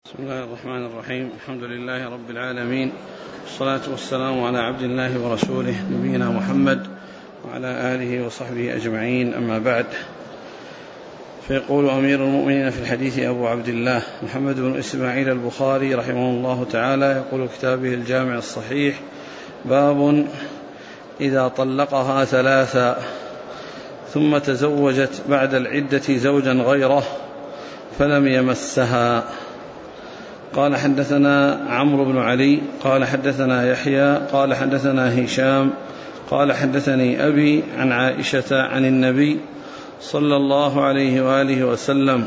بسم الله الرحمن الرحيم. الحمد لله رب العالمين، والصلاة والسلام على عبد الله ورسوله نبينا محمد وعلى آله وصحبه أجمعين، أما بعد. فيقول أمير المؤمنين في الحديث أبو عبد الله محمد بن إسماعيل البخاري رحمه الله تعالى، يقول كتابه الجامع الصحيح: باب إذا طلقها ثلاثا ثم تزوجت بعد العدة زوجا غيره فلم يمسها. قال: حدثنا عمرو بن علي قال حدثنا يحيى قال حدثنا هشام قال حدثني أبي عن عائشة عن النبي صلى الله عليه وآله وسلم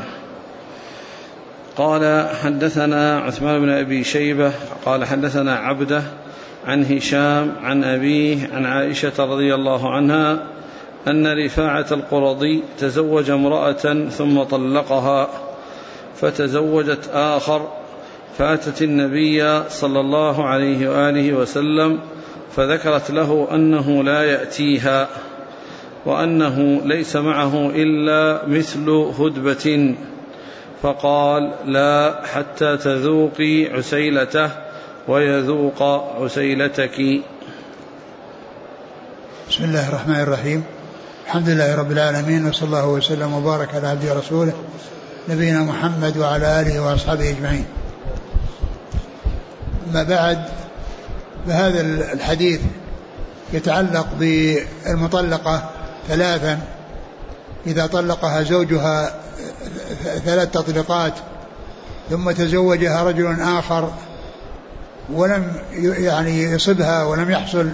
قال: حدثنا عثمان بن أبي شيبة قال حدثنا عبده عن هشام عن أبيه عن عائشة رضي الله عنها أن رفاعة القرظي تزوج امرأة ثم طلقها، فتزوجت آخر، فأتت النبي صلى الله عليه وآله وسلم فذكرت له أنه لا يأتيها وأنه ليس معه إلا مثل هدبة، فقال: لا حتى تذوقي عسيلته ويذوق عسيلتك. بسم الله الرحمن الرحيم. الحمد لله رب العالمين، وصلى الله وسلم وبارك على عبده ورسوله نبينا محمد وعلى آله وأصحابه أجمعين. ما بعد، فهذا الحديث يتعلق بالمطلقة ثلاثا إذا طلقها زوجها ثلاث تطليقات ثم تزوجها رجل آخر ولم يصبها ولم يحصل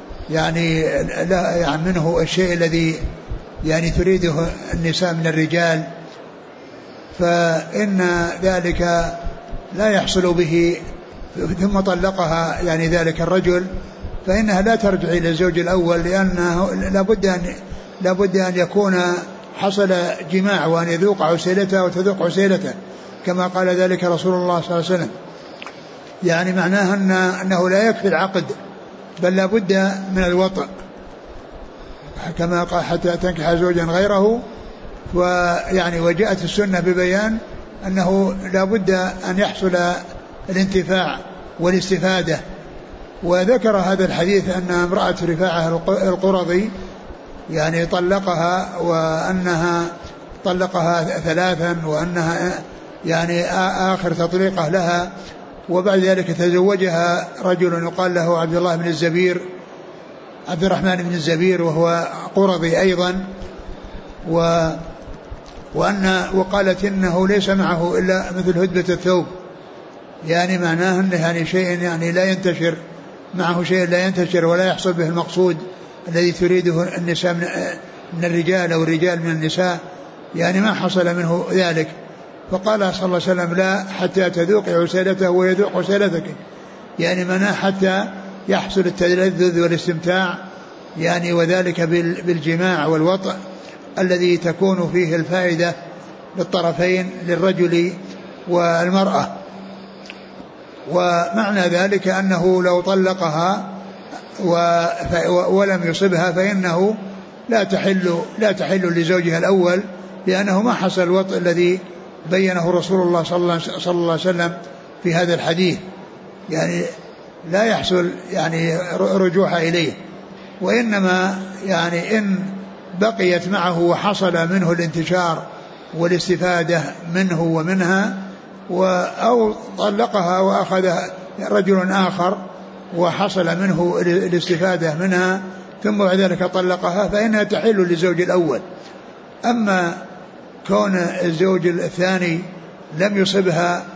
لا منه الشيء الذي تريده النساء من الرجال، فإن ذلك لا يحصل به، ثم طلقها ذلك الرجل، فإنها لا ترجع إلى الزوج الأول، لأنه لابد أن يكون حصل جماع، وأن يذوق عسيلته وتذوق عسيلته، كما قال ذلك رسول الله صلى الله عليه وسلم. معناها أنه لا يكفي العقد، بل لابد من الوطء، كما قال: حتى تنكح زوجا غيره. وجاءت السنة ببيان أنه لابد أن يحصل الانتفاع والاستفادة. وذكر هذا الحديث أن امرأة رفاعة القرظي طلقها، وأنها طلقها ثلاثا، وأنها آخر تطليقه لها، وبعد ذلك تزوجها رجل يقال له عبد الرحمن بن الزبير، وهو قرظي أيضا، وقالت إنه ليس معه إلا مثل هدبة الثوب، معناه أنه شيء لا ينتشر معه، شيء لا ينتشر ولا يحصل به المقصود الذي تريده النساء من الرجال أو الرجال من النساء، ما حصل منه ذلك. فقال صلى الله عليه وسلم: لا حتى تذوق عسيلته ويذوق عسيلتك، معناه حتى يحصل التلذذ والاستمتاع، وذلك بالجماع والوطء الذي تكون فيه الفائدة للطرفين، للرجل والمرأة. ومعنى ذلك أنه لو طلقها ولم يصبها فإنه لا تحل لزوجها الأول، لأنه ما حصل الوطء الذي بينه رسول الله صلى الله عليه وسلم في هذا الحديث، لا يحصل رجوعها إليه، وإنما إن بقيت معه وحصل منه الانتشار والاستفادة منه ومنها، أو طلقها وأخذ رجل آخر وحصل منه الاستفادة منها ثم بعد ذلك طلقها، فإنها تحل للزوج الأول. أما كون الزوج الثاني لم يصبها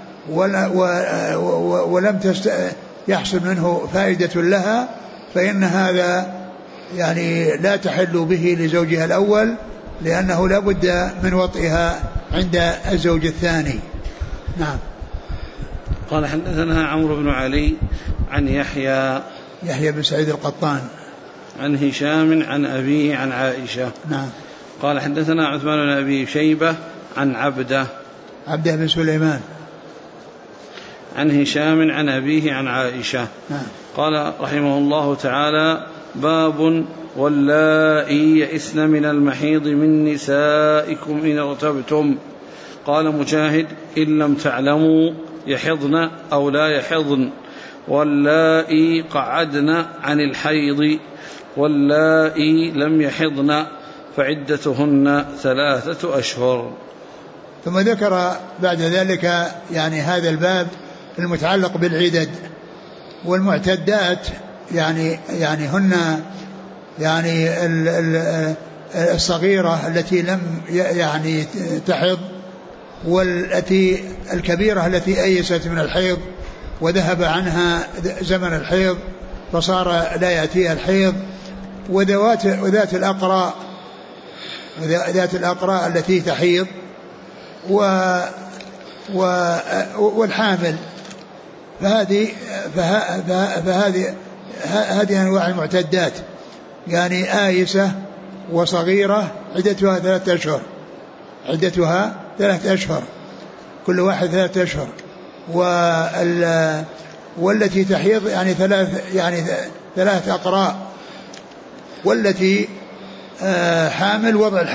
ولم يحصل منه فائدة لها، فإن هذا لا تحل به لزوجها الأول، لأنه لا بد من وطئها عند الزوج الثاني. نعم. قال: حدثنا عمرو بن علي عن يحيى بن سعيد القطان عن هشام عن أبيه عن عائشة. نعم. قال: حدثنا عثمان بن أبي شيبة عن عبده بن سليمان عن هشام عن أبيه عن عائشة. نعم. قال رحمه الله تعالى: باب واللائي يئسن من المحيض من نسائكم إن ارتبتم. قال مجاهد: إن لم تعلموا يحضن أو لا يحضن، واللائي قعدن عن الحيض، واللائي لم يحضن فعدتهن 3 أشهر. ثم ذكر بعد ذلك يعني هذا الباب المتعلق بالعدد والمعتدات، يعني هن يعني الصغيرة التي لم يعني تحض، والتي الكبيرة التي أيست من الحيض وذهب عنها زمن الحيض فصار لا يأتيها الحيض، وذات الأقراء التي تحيض، والحامل. فهذه أنواع المعتدات، يعني آيسة وصغيرة عدتها 3 أشهر، عدتها 3 أشهر، كل واحد 3 أشهر. والتي تحيض يعني 3 أقراء، والتي حامل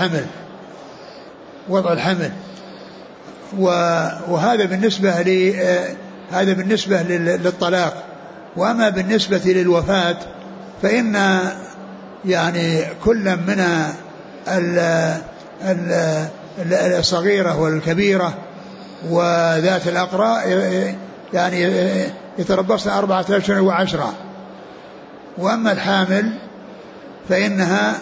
وضع الحمل. وهذا بالنسبة للطلاق. وأما بالنسبة للوفاة فإن يعني كل من الصغيرة والكبيرة وذات الأقراء يعني يتربصن 4 أشهر و10. وأما الحامل فإنها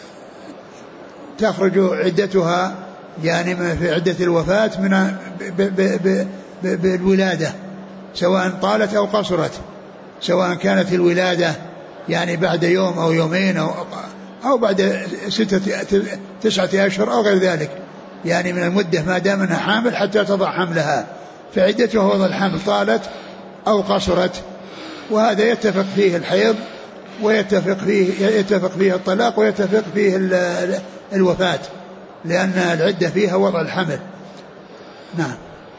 تخرج عدتها يعني في عدة الوفاة من بالولادة، سواء طالت أو قصرت، سواء كانت الولادة يعني بعد يوم أو يومين أو بعد 9 أشهر أو غير ذلك، يعني من المدة ما دام أنها حامل حتى تضع حملها، فعدتها وضع الحمل طالت أو قصرت. وهذا يتفق فيه الحيض، ويتفق فيه الطلاق، ويتفق فيه الوفاة، لأن العدة فيها وضع الحمل. نعم.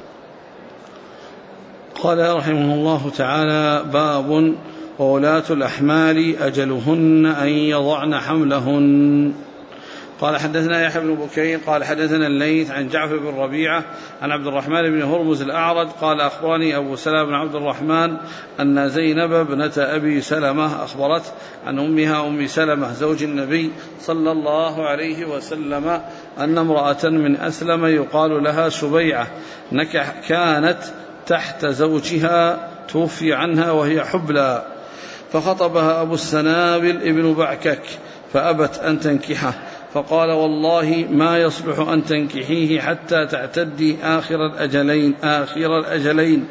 قال رحمه الله تعالى: باب وولاة الأحمال أجلهن أن يضعن حملهن. قال حدثنا يحيى بن بكير قال حدثنا الليث عن جعفر بن ربيعة عن عبد الرحمن بن هرمز الأعرج قال أخبرني أبو سلمة بن عبد الرحمن أن زينب ابنة أبي سلمة أخبرت عن أمها أم سلمة زوج النبي صلى الله عليه وسلم أن امرأة من أسلم يقال لها سبيعة كانت تحت زوجها توفي عنها وهي حبلى، فخطبها أبو السنابل ابن بعكك فأبت أن تنكحه، فقال: والله ما يصلح أن تنكحيه حتى تعتدي آخر الأجلين.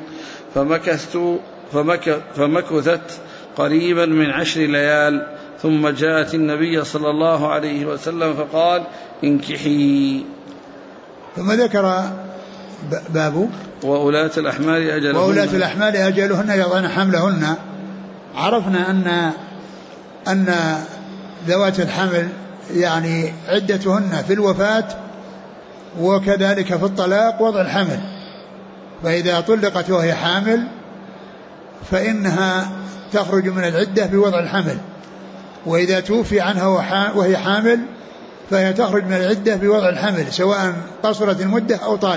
فمكثت قريبا من 10 ليال، ثم جاءت النبي صلى الله عليه وسلم فقال: انكحي. ثم ذكر باب وولاة الأحمال أجلهن يضعن حملهن. عرفنا أن ذوات الحمل يعني عدتهن في الوفاة وكذلك في الطلاق وضع الحمل، فإذا طلقت وهي حامل فإنها تخرج من العدة بوضع الحمل، وإذا توفي عنها وهي حامل فهي تخرج من العدة بوضع الحمل، سواء قصرت المدة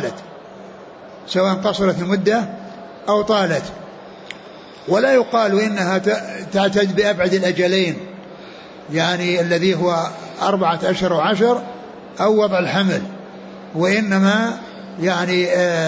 أو طالت. ولا يقال إنها تعتد بأبعد الأجلين، يعني الذي هو 4 أشهر و10 أو وضع الحمل، وإنما يعني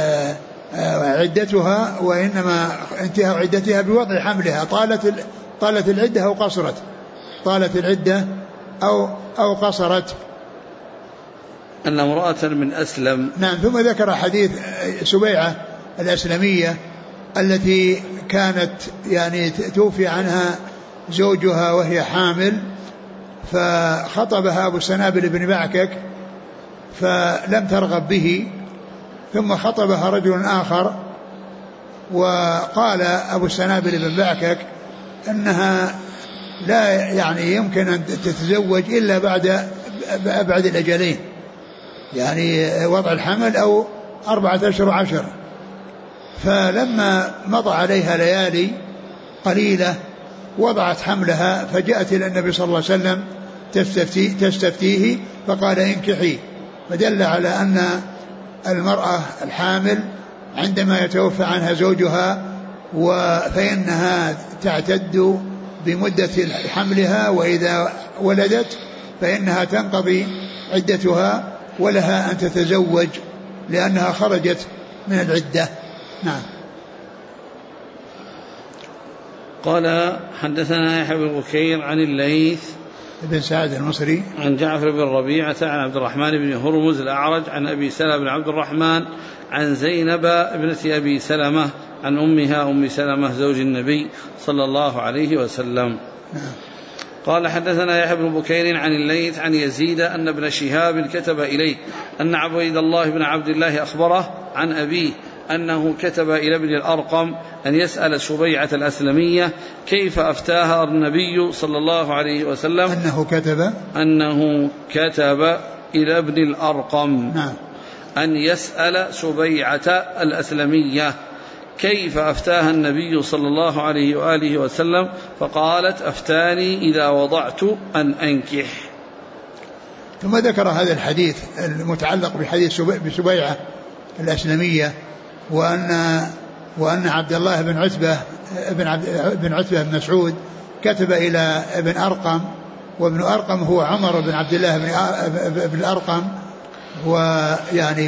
عدتها، وإنما انتهى عدتها بوضع حملها، طالت العدة أو قصرت، طالت العدة أو قصرت. أن امرأة من أسلم. نعم. ثم ذكر حديث سبيعة الأسلمية التي كانت يعني توفي عنها زوجها وهي حامل، فخطبها أبو السنابل بن بعكك فلم ترغب به، ثم خطبها رجل آخر، وقال أبو السنابل بن بعكك أنها لا يعني يمكن أن تتزوج إلا بعد الأجلين، يعني وضع الحمل أو 4 أشهر و10. فلما مضى عليها ليالي قليلة وضعت حملها، فجاءت إلى النبي صلى الله عليه وسلم تستفتيه فقال: انكحي. فدل على أن المرأة الحامل عندما يتوفى عنها زوجها فإنها تعتد بمدة حملها، وإذا ولدت فإنها تنقضي عدتها ولها أن تتزوج لأنها خرجت من العدة. نعم. قال حدثنا يحيى بن بكير عن الليث بن سعد المصري عن جعفر بن ربيعة عن عبد الرحمن بن هرمز الأعرج عن أبي سلمة بن عبد الرحمن عن زينب ابنة أبي سلمة عن أمها أم سلمة زوج النبي صلى الله عليه وسلم. قال حدثنا يحيى بن بكير عن الليث عن يزيد أن ابن شهاب كتب إليه أن عبيد الله بن عبد الله أخبره عن أبيه أنه كتب إلى ابن الأرقم أن يسأل سبيعة الأسلمية كيف أفتاها النبي صلى الله عليه وسلم. أنه كتب إلى ابن الأرقم أن يسأل سبيعة الأسلمية كيف أفتاها النبي صلى الله عليه وآله وسلم، فقالت أفتاني إذا وضعت أن أنكح. ثم ذكر هذا الحديث المتعلق بحديث بسبيعة الأسلمية، وأن عبد الله بن عتبة بن مسعود كتب إلى ابن أرقم، وابن أرقم هو عمر بن عبد الله بن الأرقم، ويعني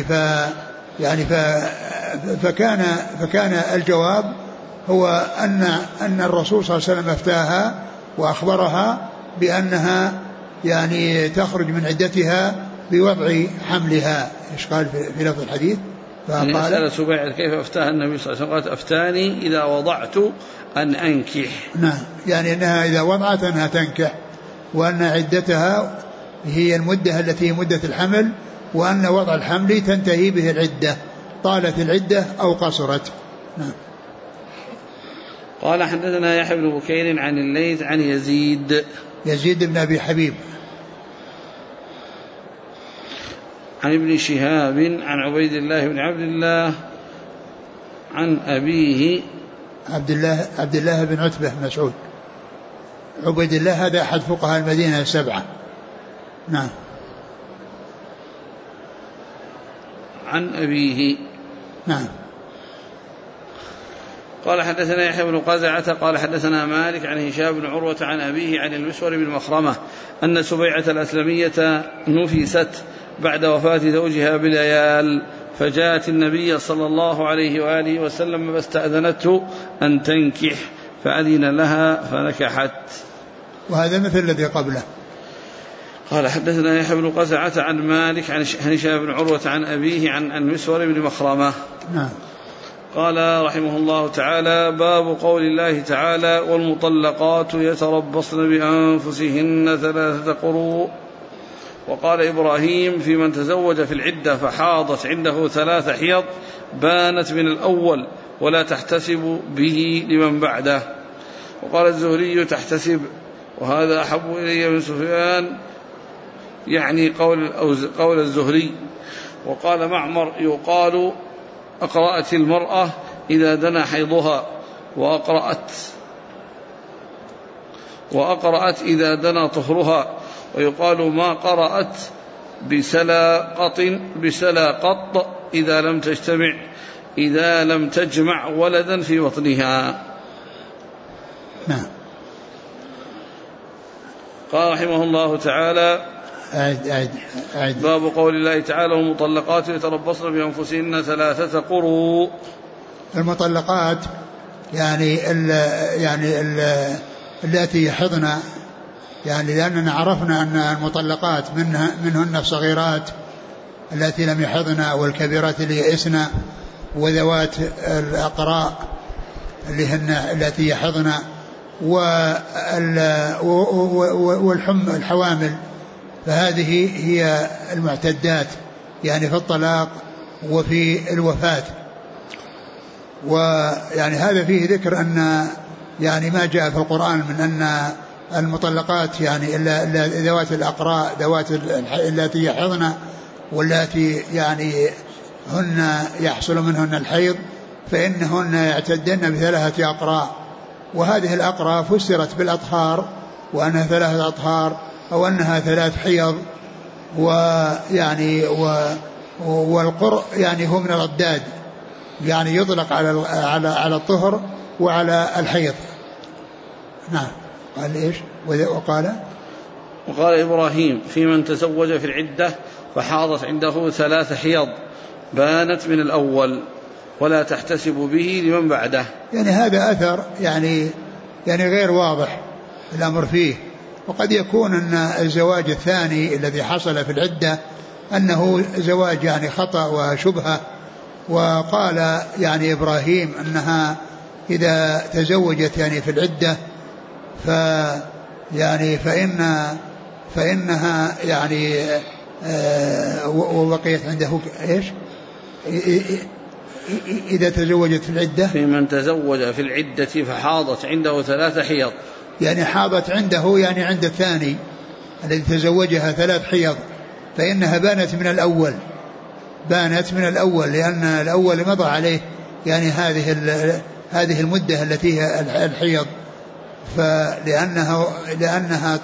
فكان الجواب هو أن الرسول صلى الله عليه وسلم أفتاها وأخبرها بأنها يعني تخرج من عدتها بوضع حملها. إيش قال في لفظ الحديث؟ فقال سأل سبيعة كيف أفتاها النبي صلى الله عليه وسلم، قالت أفتاني إذا وضعت أن أنكح. نعم، يعني أنها إذا وضعت أنها تنكح، وأن عدتها هي المدة التي مدة الحمل، وأن وضع الحمل تنتهي به العدة، طالت العدة أو قصرت. نعم. قال حدثنا يحيى بن بكير عن الليث عن يزيد بن أبي حبيب عن ابن شهاب عن عبيد الله بن عبد الله عن أبيه عبد الله بن عتبة مسعود. عبيد الله هذا أحد فقهاء المدينة السبعة. نعم. عن أبيه. نعم. قال حدثنا يحيى بن قزعة قال حدثنا مالك عن هشام بن عروة عن أبيه عن المسور بن مخرمة أن سبيعة الأسلمية نفست بعد وفاة زوجها بليال، فجاءت النبي صلى الله عليه وآله وسلم فاستأذنته أن تنكح فأذن لها فنكحت. وهذا مثل الذي قبله. قال حدثنا يحيى بن قزعة عن مالك عن هشام بن عروة عن أبيه عن المسور بن مخرمة. نعم. قال رحمه الله تعالى: باب قول الله تعالى: والمطلقات يتربصن بأنفسهن 3 قروء. وقال إبراهيم في من تزوج في العدة فحاضت عنده 3 حيض بانت من الأول ولا تحتسب به لمن بعده. وقال الزهري: تحتسب، وهذا أحب إلي من سفيان، يعني قول الزهري. وقال معمر: يقال أقرأت المرأة إذا دنا حيضها، وأقرأت إذا دنا طهرها، ويقال ما قرأت بسلا قط إذا لم تجمع ولدا في بطنها. نعم. قال رحمه الله تعالى: باب قول الله تعالى: والمطلقات يتربصن بأنفسهن 3 قروء. المطلقات يعني التي يحضن، يعني لأننا عرفنا أن المطلقات منهن الصغيرات التي لم يحضن، والكبيرات اللي يئسن، وذوات الأقراء اللي هن التي يحضن، والحوامل، فهذه هي المعتدات يعني في الطلاق وفي الوفاة. ويعني هذا فيه ذكر أن يعني ما جاء في القرآن من أن المطلقات يعني ذوات الأقراء، ذوات التي يحضن، والتي يعني هن يحصل منهن الحيض، فإنهن يعتدن ب3 أقراء. وهذه الأقراء فسرت بالأطهار، وأنها 3 أطهار أو أنها 3 حيض. ويعني والقرء يعني هو من الأضداد، يعني يطلق على الطهر وعلى الحيض. نعم. قال إيش؟ وقال إبراهيم في من تزوج في العدة فحاضت عنده 3 حيض بانت من الأول ولا تحتسب به لمن بعده. يعني هذا أثر يعني غير واضح الأمر فيه، وقد يكون أن الزواج الثاني الذي حصل في العدة أنه زواج يعني خطأ وشبهة. وقال يعني إبراهيم أنها إذا تزوجت يعني في العدة فإنها يعني وبقيت عنده إيش إذا تزوجت في العدة. في من تزوج في العدة فحاضت عنده 3 حيض، يعني حاضت عنده يعني عند الثاني الذي تزوجها 3 حيض فإنها بانت من الأول لأن الأول مضى عليه يعني هذه المدة التي هي الحيض، لأنها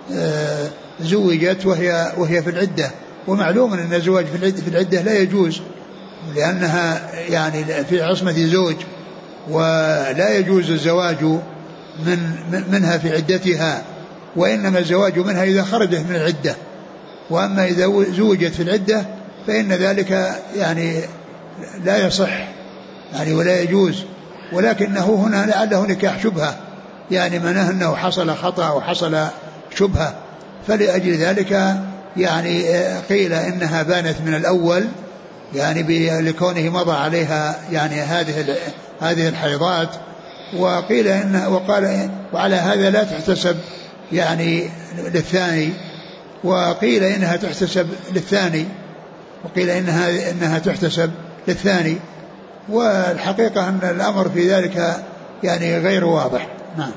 زوجت وهي في العدة. ومعلوم أن الزواج في العدة لا يجوز لأنها يعني في عصمة زوج، ولا يجوز الزواج منها في عدتها، وإنما الزواج منها إذا خرجت من العدة. وأما إذا زوجت في العدة فإن ذلك يعني لا يصح يعني ولا يجوز، ولكنه هنا لعله نكاح شبهة، يعني معناه أنه حصل خطأ وحصل شبهة، فلأجل ذلك يعني قيل إنها بانت من الأول يعني لكونه مضى عليها يعني هذه الحيضات. وقيل وعلى هذا لا تحتسب يعني للثاني، وقيل إنها تحتسب للثاني، وقيل إنها تحتسب للثاني. والحقيقة أن الأمر في ذلك يعني غير واضح. نعم.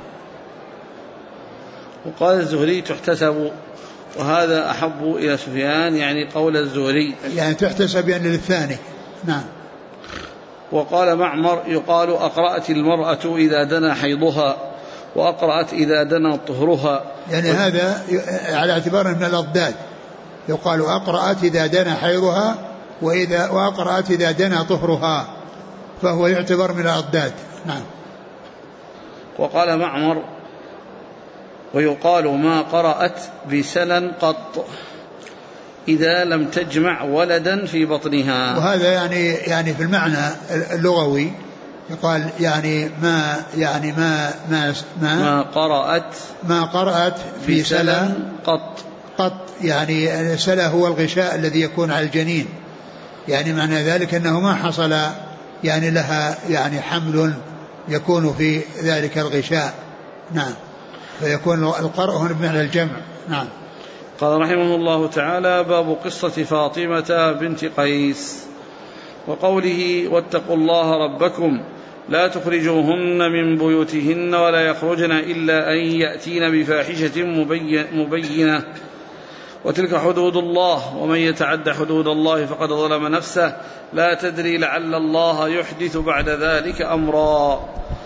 وقال الزهري تحتسب، وهذا أحب إلى سفيان يعني قول الزهري يعني تحتسب يعني للثاني. نعم. وقال معمر يقال أقرأت المرأة إذا دنا حيضها وأقرأت إذا دنا طهرها، يعني هذا على اعتبار من الأضداد، يقال أقرأت إذا دنا حيضها وأقرأت إذا دنا طهرها، فهو يعتبر من الأضداد. نعم. وقال معمر ويقال ما قرأت بسلا قط إذا لم تجمع ولدا في بطنها. وهذا يعني في المعنى اللغوي يقال يعني ما قرأت في سلا قط، يعني سلا هو الغشاء الذي يكون على الجنين، يعني معنى ذلك أنه ما حصل يعني لها يعني حمل يكون في ذلك الغشاء. نعم. فيكون القرء هنا بمعنى الجمع. نعم. قال رحمه الله تعالى باب قصة فاطمة بنت قيس وقوله واتقوا الله ربكم لا تخرجوهن من بيوتهن ولا يخرجن إلا أن يأتين بفاحشة مبينة وتلك حدود الله ومن يتعد حدود الله فقد ظلم نفسه لا تدري لعل الله يحدث بعد ذلك أمرا.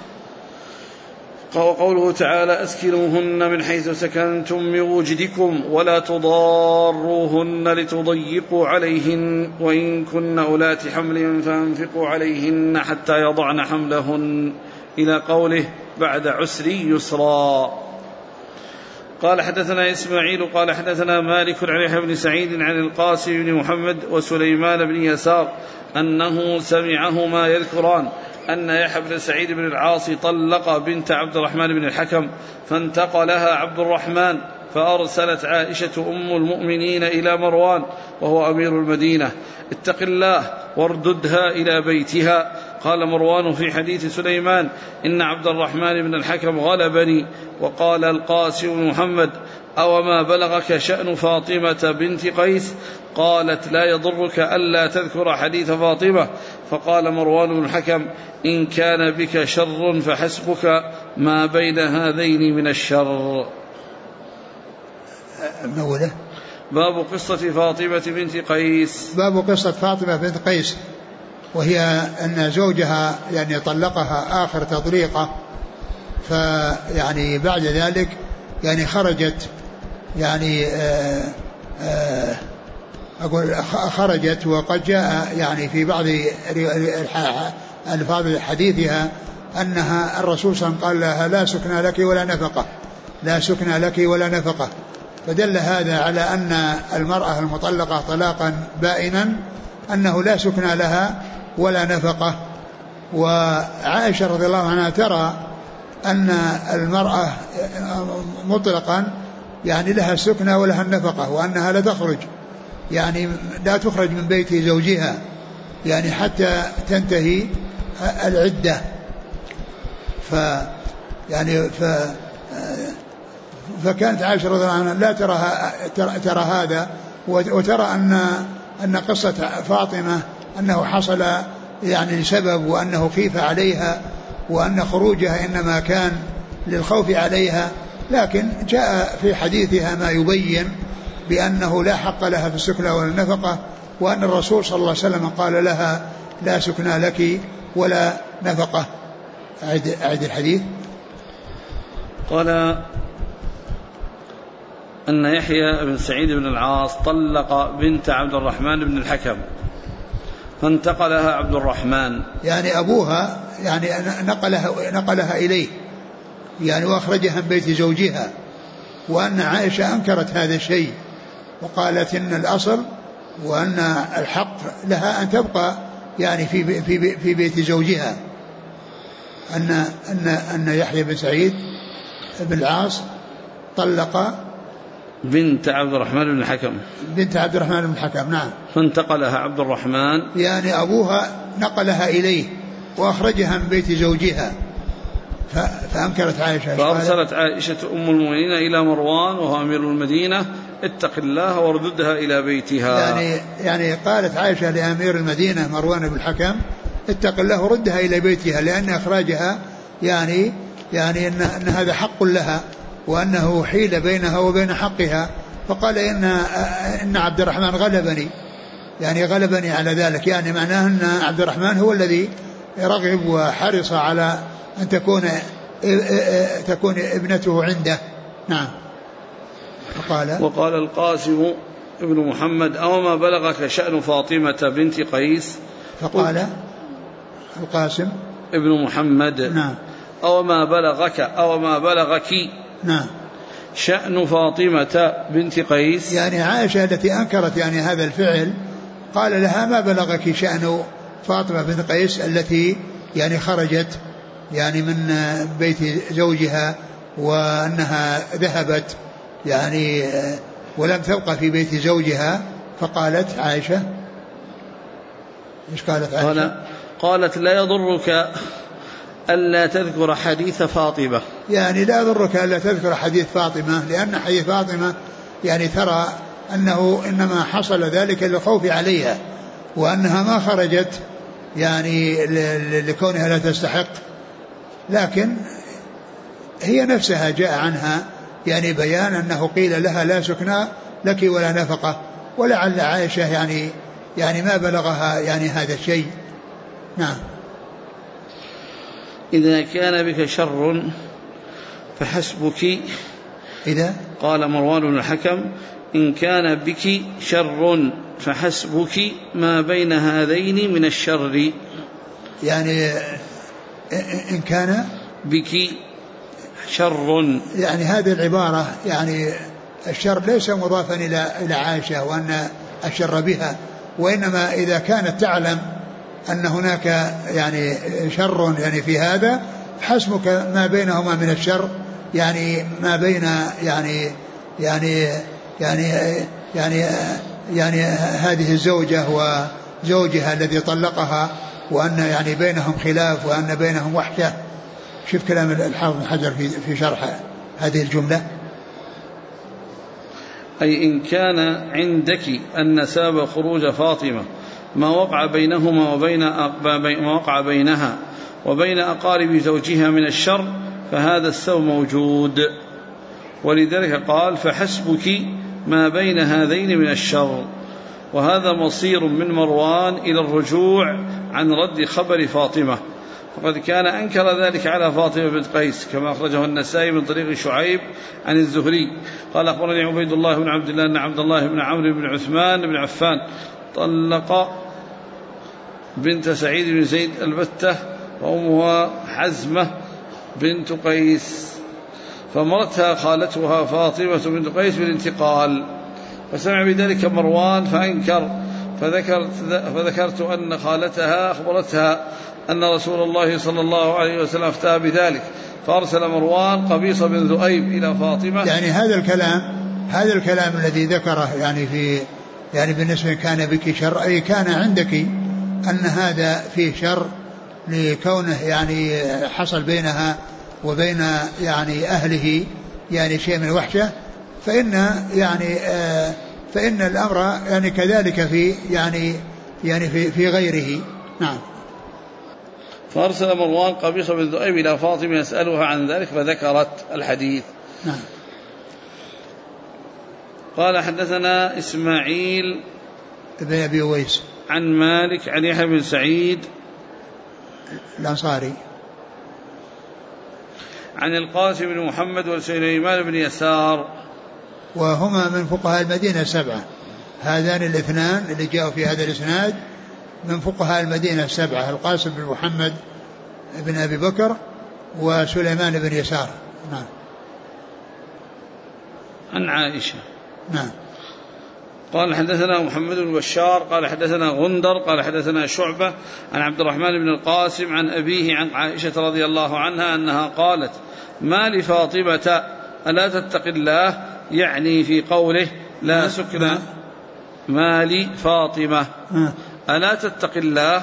وقوله تعالى أسكنوهن من حيث سكنتم من وجدكم ولا تضاروهن لتضيقوا عليهن وإن كن أولات حمل فانفقوا عليهن حتى يضعن حملهن إلى قوله بعد عسر يسرا. قال حدثنا إسماعيل قال حدثنا مالك عن يحيى بن سعيد عن القاسم بن محمد وسليمان بن يسار أنه سمعهما يذكران أن يحيى بن سعيد بن العاص طلق بنت عبد الرحمن بن الحكم فانتقلها عبد الرحمن فأرسلت عائشة أم المؤمنين إلى مروان وهو أمير المدينة اتق الله وارددها إلى بيتها. قال مروان في حديث سليمان إن عبد الرحمن بن الحكم غلبني. وقال القاسم بن محمد أو ما بلغك شأن فاطمة بنت قيس؟ قالت لا يضرك ألا تذكر حديث فاطمة. فقال مروان بن الحكم إن كان بك شر فحسبك ما بين هذين من الشر. باب قصة فاطمة بنت قيس. باب قصة فاطمة بنت قيس، وهي أن زوجها يعني طلقها آخر تطليقة، فيعني بعد ذلك يعني خرجت يعني أقول خرجت، وقد جاء يعني في بعض ألفاظ حديثها أنها الرسول صلى الله عليه وسلم قال لها لا سكن لك ولا نفقة، لا سكن لك ولا نفقة. فدل هذا على أن المرأة المطلقة طلاقا بائنا أنه لا سكن لها ولا نفقة. وعائشة رضي الله عنها ترى أن المرأة مطلقا يعني لها السكنة ولها النفقة، وأنها لا تخرج يعني لا تخرج من بيت زوجها يعني حتى تنتهي العدة. فكانت عائشة رضي الله عنها لا ترى هذا، وترى أن قصة فاطمة أنه حصل يعني لسبب، وأنه خيف عليها، وأن خروجها إنما كان للخوف عليها. لكن جاء في حديثها ما يبين بأنه لا حق لها في السكنى ولا النفقة، وأن الرسول صلى الله عليه وسلم قال لها لا سكنى لك ولا نفقة. أعد الحديث. قال أن يحيى بن سعيد بن العاص طلق بنت عبد الرحمن بن الحكم فانتقلها عبد الرحمن، يعني أبوها يعني نقلها إليه يعني وأخرجها من بيت زوجها، وأن عائشة أنكرت هذا الشيء وقالت إن الأصل وأن الحق لها أن تبقى يعني في بيت زوجها. أن يحيى بن سعيد بن العاص طلق بنت عبد الرحمن بن الحكم، بنت عبد الرحمن بن الحكم، نعم. فانتقلها عبد الرحمن يعني أبوها نقلها إليه وأخرجها من بيت زوجها. فأنكرت عائشة، فأرسلت عائشة أم المؤمنين إلى مروان وهو أمير المدينة اتق الله وارددها إلى بيتها. يعني قالت عائشة لأمير المدينة مروان بن الحكم اتق الله وردها إلى بيتها، لأن إخراجها يعني إن هذا حق لها، وأنه حيل بينها وبين حقها. فقال إن عبد الرحمن غلبني على ذلك، يعني معناه أن عبد الرحمن هو الذي رغب وحرص على أن تكون ابنته عنده. نعم. وقال القاسم ابن محمد أو ما بلغك شأن فاطمة بنت قيس. فقال القاسم ابن محمد نعم أو ما بلغك نعم شأن فاطمة بنت قيس، يعني عائشة التي أنكرت يعني هذا الفعل قال لها ما بلغك شأن فاطمة بنت قيس التي يعني خرجت يعني من بيت زوجها، وأنها ذهبت يعني ولم تبقى في بيت زوجها. فقالت عائشة إيش قالت عائشة؟ قالت لا يضرك ألا تذكر حديث فاطمة، يعني لا يضرك ألا تذكر حديث فاطمة، لأن حديث فاطمة يعني ترى أنه إنما حصل ذلك للخوف عليها، وأنها ما خرجت يعني لكونها لا تستحق، لكن هي نفسها جاء عنها يعني بيان أنه قيل لها لا سكنى لك ولا نفقة، ولعل عائشة يعني ما بلغها يعني هذا الشيء. نعم. إذا كان بك شر فحسبك، إذا قال مروان بن الحكم إن كان بك شر فحسبك ما بين هذين من الشر، يعني إن كان بك شر، يعني هذه العبارة يعني الشر ليس مضافا إلى عائشة وأن الشر بها، وإنما إذا كانت تعلم أن هناك يعني شر يعني في هذا حسبك ما بينهما من الشر، يعني ما بين يعني هذه الزوجة وزوجها الذي طلقها، وأن يعني بينهم خلاف وأن بينهم وحشة. شوف كلام الحافظ بن حجر في شرح هذه الجملة. أي إن كان عندك أن سبب خروج فاطمة ما وقع بينهما ما وقع بينها وبين أقارب زوجها من الشر فهذا السبب موجود، ولذلك قال فحسبك ما بين هذين من الشر. وهذا مصير من مروان إلى الرجوع عن رد خبر فاطمة، فقد كان أنكر ذلك على فاطمة بنت قيس كما أخرجه النسائي من طريق شعيب عن الزهري قال أخبرني عبيد الله بن عبد الله أن عبد الله بن عمرو بن عثمان بن عفان طلق بنت سعيد بن زيد البتة، وأمها حزمة بنت قيس، فمرتها خالتها فاطمة بنت قيس بالانتقال، فسمع بذلك مروان فأنكر، فذكرت أن خالتها أخبرتها أن رسول الله صلى الله عليه وسلم افتى بذلك، فأرسل مروان قبيص بن ذؤيب إلى فاطمة. يعني هذا الكلام الذي ذكره يعني بالنسبة كان بك شر، أي كان عندك أن هذا فيه شر لكونه يعني حصل بينها وبين يعني أهله يعني شيء من الوحشة، فإن الأمر يعني كذلك في غيره. نعم. فأرسل مروان قبيص بن ذؤيب إلى فاطمة يسألها عن ذلك، فذكرت الحديث. نعم. قال حدثنا إسماعيل بن أبي أويس عن مالك عن يحيى بن سعيد الأنصاري عن القاسم بن محمد وسليمان بن يسار، وهما من فقهاء المدينة 7. هذان الاثنان اللي جاءوا في هذا الإسناد من فقهاء المدينة 7، القاسم بن محمد بن أبي بكر وسليمان بن يسار. نعم. عن عائشة. نعم. قال حدثنا محمد بن بشار قال حدثنا غندر قال حدثنا شعبة عن عبد الرحمن بن القاسم عن أبيه عن عائشة رضي الله عنها أنها قالت: ما لفاطمة ألا تتق الله، يعني في قوله لا سكن. ما لفاطمة ألا تتق الله،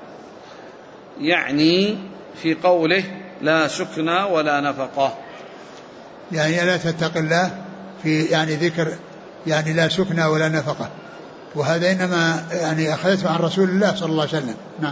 يعني في قوله لا سكن ولا نفقة، يعني ألا تتق الله في يعني ذكر يعني لا سكن ولا نفقة، وهذا إنما يعني أخذته عن رسول الله صلى الله عليه وسلم. نعم.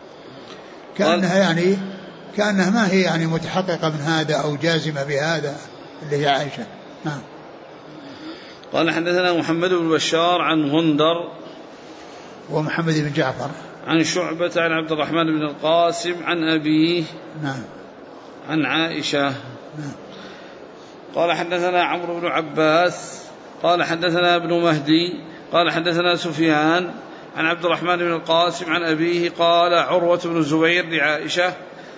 كأنها ما هي يعني متحققة من هذا أو جازمة بهذا اللي هي عائشة. نعم. قال حدثنا محمد بن بشار عن غندر ومحمد بن جعفر عن شعبة عن عبد الرحمن بن القاسم عن أبيه. نعم. عن عائشة. نعم. قال حدثنا عمرو بن عباس قال حدثنا ابن مهدي قال حدثنا سفيان عن عبد الرحمن بن القاسم عن أبيه قال: عروة بن الزبير لعائشة: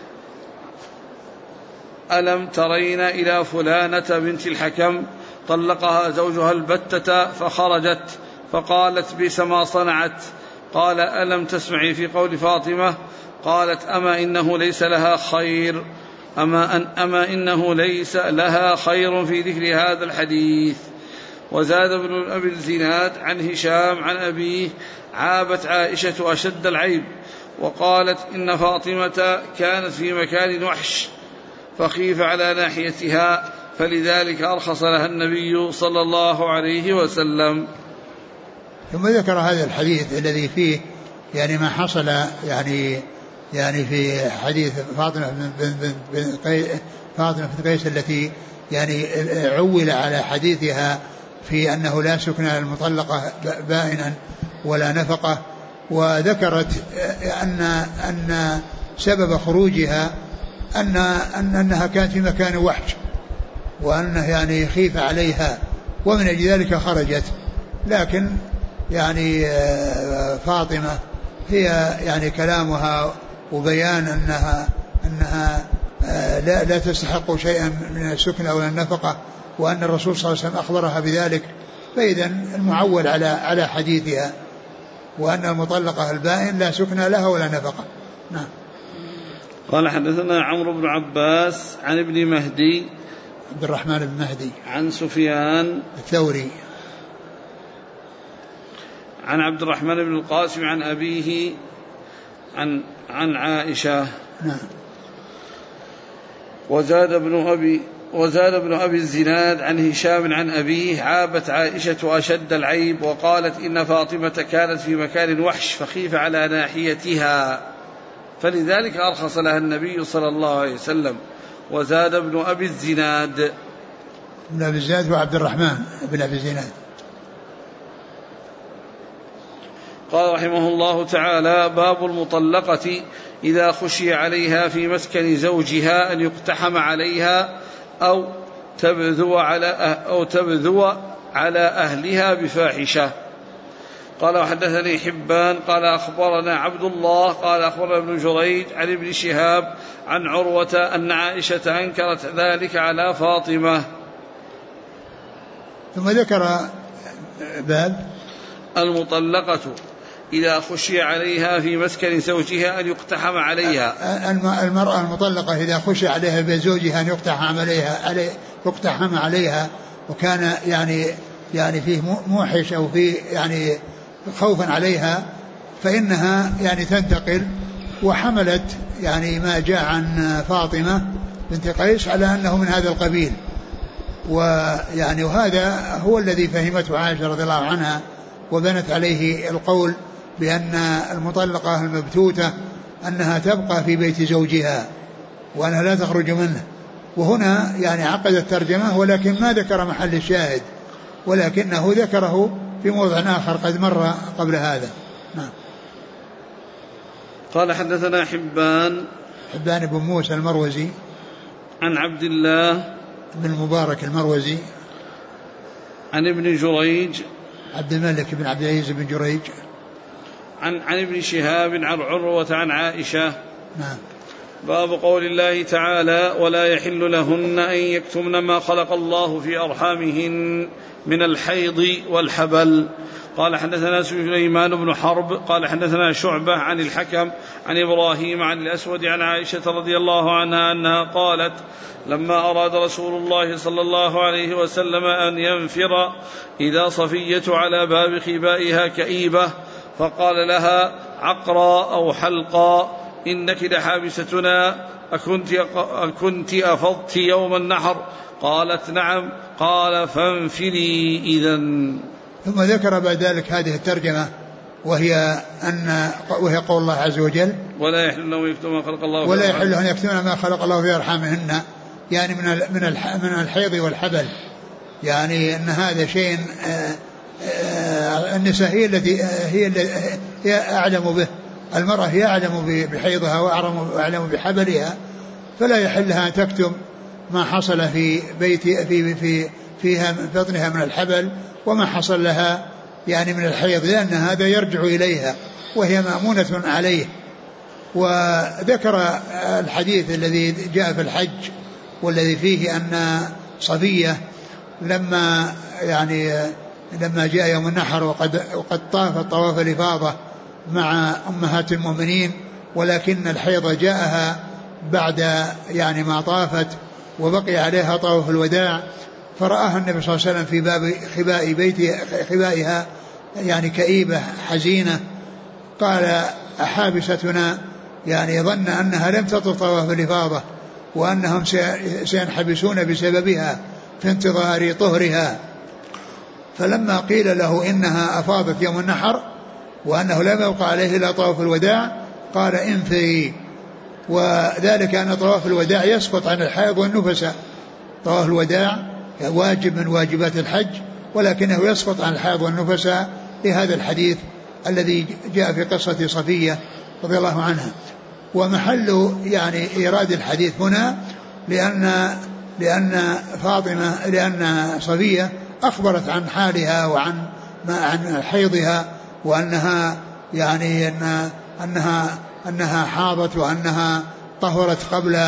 ألم ترين إلى فلانة بنت الحكم طلقها زوجها البتة فخرجت، فقالت: بئس ما صنعت. قال: ألم تسمعي في قول فاطمة؟ قالت: أما إنه ليس لها خير، أما إنه ليس لها خير في ذكر هذا الحديث. وزاد ابن أبي الزناد عن هشام عن أبيه: عابت عائشة أشد العيب، وقالت: إن فاطمة كانت في مكان وحش فخيف على ناحيتها، فلذلك أرخص لها النبي صلى الله عليه وسلم. ثم ذكر هذا الحديث الذي فيه يعني ما حصل يعني في حديث فاطمة بن قيس التي يعني عول على حديثها في أنه لا سكن المطلقة بائنا ولا نفقة، وذكرت أن سبب خروجها أنها كانت في مكان وحش، وأنه يعني خيف عليها، ومن أجل ذلك خرجت. لكن يعني فاطمة هي يعني كلامها وبيان أنها لا تستحق شيئا من السكن أو النفقة، وأن الرسول صلى الله عليه وسلم أخبرها بذلك، فإذا المعول على حديثها، وأن المطلقة البائن لا سكن لها ولا نفقة. نعم. قال حدثنا عمرو بن عباس عن ابن مهدي عبد الرحمن بن مهدي عن سفيان الثوري عن عبد الرحمن بن القاسم عن أبيه عن عائشة. نعم. وزاد ابن أبي الزناد عن هشام عن أبيه: عابت عائشة أشد العيب، وقالت: إن فاطمة كانت في مكان وحش فخيف على ناحيتها، فلذلك أرخص لها النبي صلى الله عليه وسلم. وزاد ابن أبي الزناد. ابن أبي الزناد وعبد الرحمن بن أبي الزناد. قال رحمه الله تعالى: باب المطلقة إذا خشي عليها في مسكن زوجها أن يقتحم عليها أو تبذو على أهلها بفاحشة. قال وحدثني حبان قال أخبرنا عبد الله قال أخبرنا ابن جريج عن ابن شهاب عن عروة أن عائشة أنكرت ذلك على فاطمة. ثم ذكر باب المطلقة إذا خشي عليها في مسكن زوجها أن يقتحم عليها. المرأة المطلقة إذا خشي عليها بزوجها أن يقتحم عليها وكان يعني فيه موحش أو فيه يعني خوفا عليها فإنها يعني تنتقل. وحملت يعني ما جاء عن فاطمة بنت قيس على أنه من هذا القبيل، ويعني وهذا هو الذي فهمته عائشة رضي الله عنها وبنت عليه القول بأن المطلقة المبتوتة أنها تبقى في بيت زوجها وأنها لا تخرج منه. وهنا يعني عقد الترجمة ولكن ما ذكر محل الشاهد، ولكنه ذكره في موضع آخر قد مر قبل هذا. نعم. قال حدثنا حبان بن موسى المروزي عن عبد الله بن المبارك المروزي عن ابن جريج عبد الملك بن عبد العزيز بن جريج عن ابن شهاب عن عروة عن عائشة. نعم. باب قول الله تعالى ولا يحل لهن أن يكتمن ما خلق الله في أرحامهن من الحيض والحبل. قال حدثنا سليمان بن حرب قال حدثنا شعبة عن الحكم عن إبراهيم عن الأسود عن عائشة رضي الله عنها أنها قالت لما أراد رسول الله صلى الله عليه وسلم أن ينفر إذا صفية على باب خبائها كئيبة فقال لها عقرا أو حلقا إنك لحابستنا أكنت أفضت يوم النحر؟ قالت نعم. قال فانفري إذن. ثم ذكر بعد ذلك هذه الترجمة وهي قول الله عز وجل ولا يحل أن يكتمن ما خلق الله ولا يحل أن يكتمن ما خلق الله في أرحامهن، يعني من الحيض والحبل، يعني أن هذا شيء النساء هي أعلم به، المرأة هي أعلم بحيضها وأعلم بحبلها، فلا يحلها أن تكتم ما حصل في فيها من بطنها من الحبل وما حصل لها يعني من الحيض، لأن هذا يرجع إليها وهي مأمونة عليه. وذكر الحديث الذي جاء في الحج والذي فيه أن صفية لما جاء يوم النحر وقد طافت طواف الإفاضة مع أمهات المؤمنين، ولكن الحيض جاءها بعد يعني ما طافت وبقي عليها طواف الوداع، فرآها النبي صلى الله عليه وسلم في باب خبائها يعني كئيبة حزينة، قال أحابستنا، يعني ظن أنها لم تطف طواف الإفاضة وأنهم سينحبسون بسببها في انتظار طهرها. فلما قيل له إنها أفاضت يوم النحر وأنه لم يبقى عليه إلا طواف الوداع قال انفري، وذلك أن طواف الوداع يسقط عن الحائض والنفساء. طواف الوداع واجب من واجبات الحج ولكنه يسقط عن الحائض والنفساء لهذا الحديث الذي جاء في قصة صفية رضي الله عنها. ومحل يعني إيراد الحديث هنا لأن صفية أخبرت عن حالها وعن عن حيضها وأنها يعني أنها حاضت وأنها طهرت قبل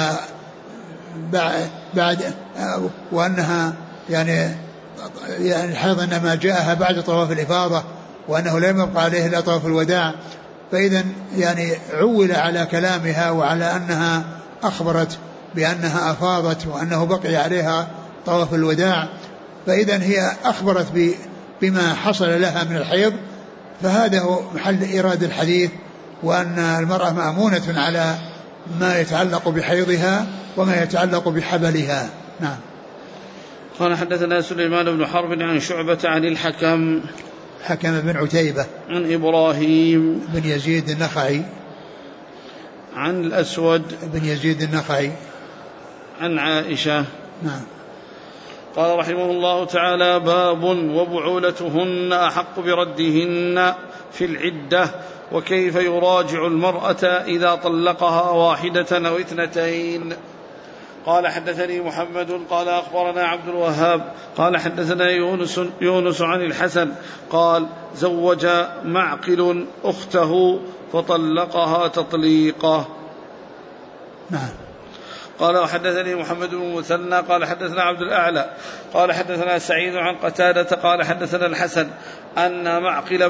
بعد، وأنها يعني الحيض إنما جاءها بعد طواف الإفاضة وأنه لم يبقى عليه إلا طواف الوداع. فإذا يعني عول على كلامها وعلى أنها أخبرت بأنها أفاضت وأنه بقي عليها طواف الوداع، فإذا هي أخبرت بما حصل لها من الحيض، فهذا هو محل إيراد الحديث، وأن المرأة مأمونة على ما يتعلق بحيضها وما يتعلق بحبلها. نعم. قال حدثنا سليمان بن حرب عن شعبة عن الحكم بن عتيبة عن إبراهيم بن يزيد النخعي عن الأسود بن يزيد النخعي عن عائشة. نعم. قال رحمه الله تعالى باب وبعولتهن أحق بردهن في العدة وكيف يراجع المرأة إذا طلقها واحدة أو اثنتين. قال حدثني محمد قال أخبرنا عبد الوهاب قال حدثنا يونس عن الحسن قال زوج معقل أخته فطلقها تطليقه. نعم. قال وحدثني محمد بن مثنى قال حدثنا عبد الأعلى قال حدثنا سعيد عن قتادة قال حدثنا الحسن أن معقل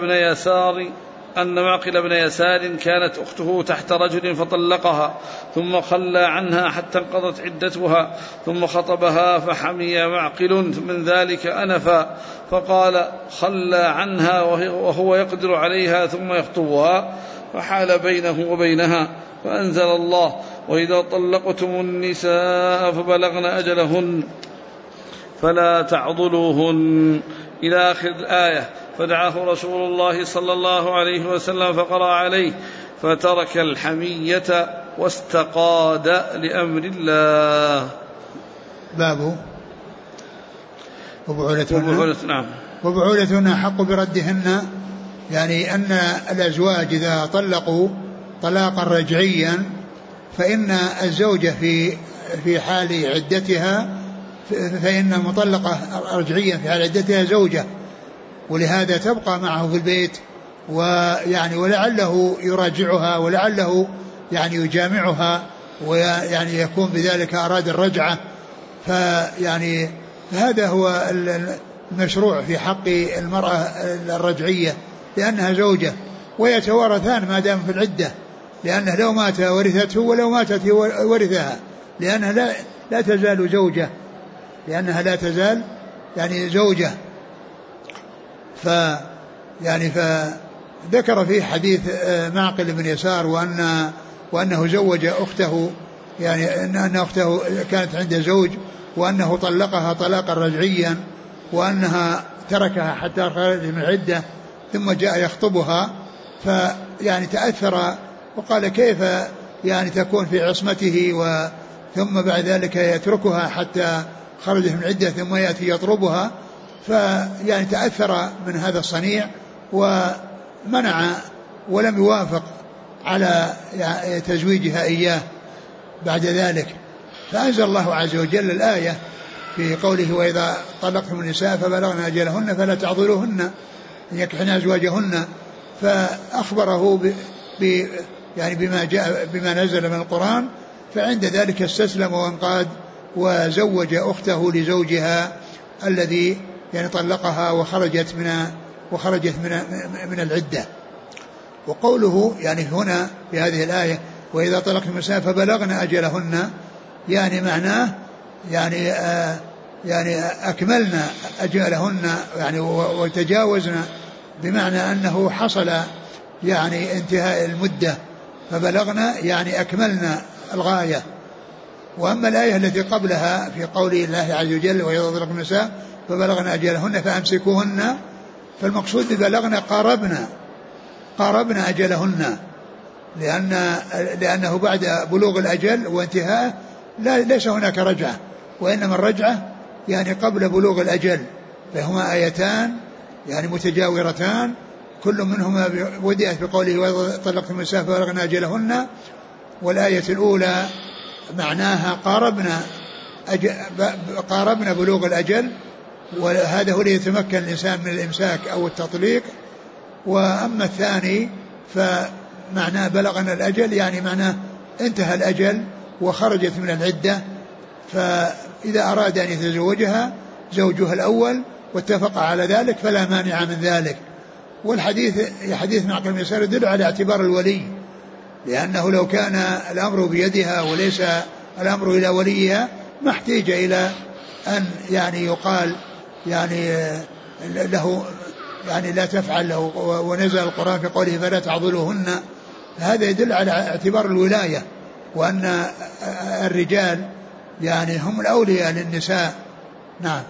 بن يسار كانت أخته تحت رجل فطلقها ثم خلى عنها حتى انقضت عدتها ثم خطبها فحمي معقل من ذلك أنفا فقال خلى عنها وهو يقدر عليها ثم يخطبها فحال بينه وبينها فأنزل الله وإذا طلقتم النساء فبلغن أجلهن فلا تعضلوهن إلى آخر الآية. فدعاه رسول الله صلى الله عليه وسلم فقرأ عليه فترك الحمية واستقاد لأمر الله. باب وبعولتهن حق بردهن، يعني أن الأزواج إذا طلقوا طلاقا رجعيا فإن الزوجة في حال عدتها، فإن المطلقة رجعيا في حال عدتها زوجة، ولهذا تبقى معه في البيت، ويعني ولعله يراجعها ولعله يعني يجامعها، ويعني يكون بذلك أراد الرجعة. فيعني هذا هو المشروع في حق المرأة الرجعية، لأنها زوجة ويتوارثان ما دام في العدة، لأنه لو مات ورثته ولو ماتت ورثها، لأنها لا تزال زوجة، لأنها لا تزال يعني زوجة. فذكر في حديث معقل بن يسار وأنه زوج أخته، يعني أن أخته كانت عند زوج وأنه طلقها طلاقا رجعيا، وأنها تركها حتى خرجت من العدة ثم جاء يخطبها، فيعني تأثر وقال كيف يعني تكون في عصمته ثم بعد ذلك يتركها حتى خرجت من العدة ثم يأتي يطلبها، فيعني تأثر من هذا الصنيع ومنع ولم يوافق على تزويجها إياه بعد ذلك. فأنزل الله عز وجل الآية في قوله وإذا طلقتم النساء فبلغن أجلهن فلا تعضلوهن أن ينكحن أزواجهن، فأخبره يعني بما نزل من القرآن، فعند ذلك استسلم وانقاد وزوج أخته لزوجها الذي يعني طلقها وخرجت من العدة. وقوله يعني هنا في هذه الآية وإذا طلقتم النساء فبلغن أجلهن، يعني معناه يعني أكملنا أجلهن يعني وتجاوزنا، بمعنى أنه حصل يعني انتهاء المدة، فبلغنا يعني أكملنا الغاية. وأما الآية التي قبلها في قول الله عز وجل وإذا طلقتم النساء فبلغن أجلهن فأمسكوهن، فالمقصود ببلغنا قاربنا أجلهن، لأنه بعد بلوغ الأجل وانتهاءه ليس هناك رجعة، وإنما الرجعة يعني قبل بلوغ الأجل. فهما آيتان يعني متجاورتان، كل منهما بدأت بقوله وإذا طلقتم النساء فبلغن أجلهن، والآية الأولى معناها قاربنا بلوغ الأجل، وهذا هو ليتمكن الإنسان من الإمساك أو التطليق. وأما الثاني فمعناه بلغنا الأجل، يعني معناه انتهى الأجل وخرجت من العدة، فإذا أراد أن يتزوجها زوجها الأول واتفق على ذلك فلا مانع من ذلك. والحديث حديث معقل بن يسار يدل على اعتبار الولي، لأنه لو كان الأمر بيدها وليس الأمر إلى وليها ما احتاج إلى أن يعني يقال يعني له يعني لا تفعل له، ونزل القرآن في قوله فلا تعضلوهن. هذا يدل على اعتبار الولاية، وأن الرجال يعني هم الأولياء للنساء. نعم.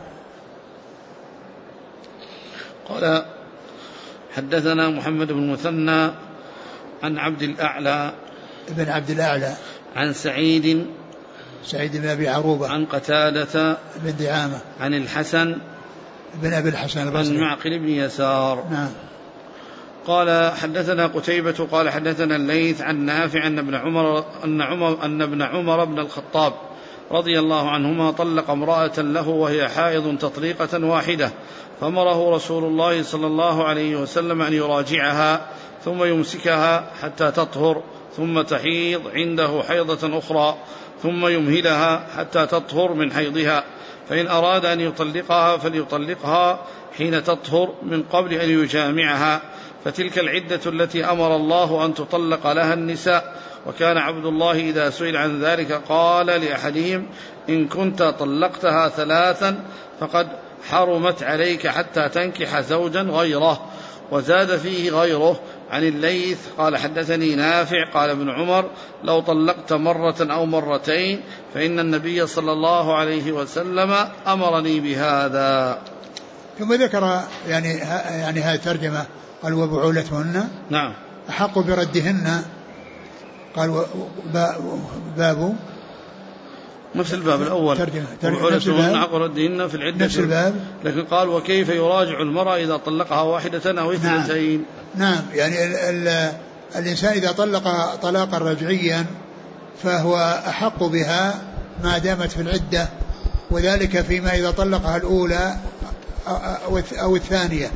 قال حدثنا محمد بن مثنى عن عبد الأعلى ابن عبد الأعلى عن سعيد بن أبي عروبة عن قتادة بن دعامة عن الحسن بن أبي الحسن البصري عن معقل بن يسار. نعم. قال حدثنا قتيبة قال حدثنا الليث عن نافع أن ابن عمر بن الخطاب رضي الله عنهما طلق امرأة له وهي حائض تطليقة واحدة، فأمره رسول الله صلى الله عليه وسلم أن يراجعها ثم يمسكها حتى تطهر ثم تحيض عنده حيضة أخرى ثم يمهلها حتى تطهر من حيضها، فإن أراد أن يطلقها فليطلقها حين تطهر من قبل أن يجامعها، فتلك العدة التي أمر الله أن تطلق لها النساء. وكان عبد الله إذا سئل عن ذلك قال لأحدهم: إن كنت طلقتها 3 فقد حرمت عليك حتى تنكح زوجا غيره. وزاد فيه غيره عن الليث قال: حدثني نافع قال ابن عمر: لو طلقت مرة أو مرتين فإن النبي صلى الله عليه وسلم أمرني بهذا. ثم ذكر يعني هذه الترجمة قال: وبعولتهن نعم أحق بردهن. قال: باب نفس الباب الأول وبعولتهن أحق بردهن في العدة نفس الباب، لكن قال: وكيف يراجع المرأة إذا طلقها واحدة أو 2؟ نعم يعني الإنسان إذا طلق طلاقا رجعيا فهو أحق بها ما دامت في العدة، وذلك فيما إذا طلقها الأولى أو الثانية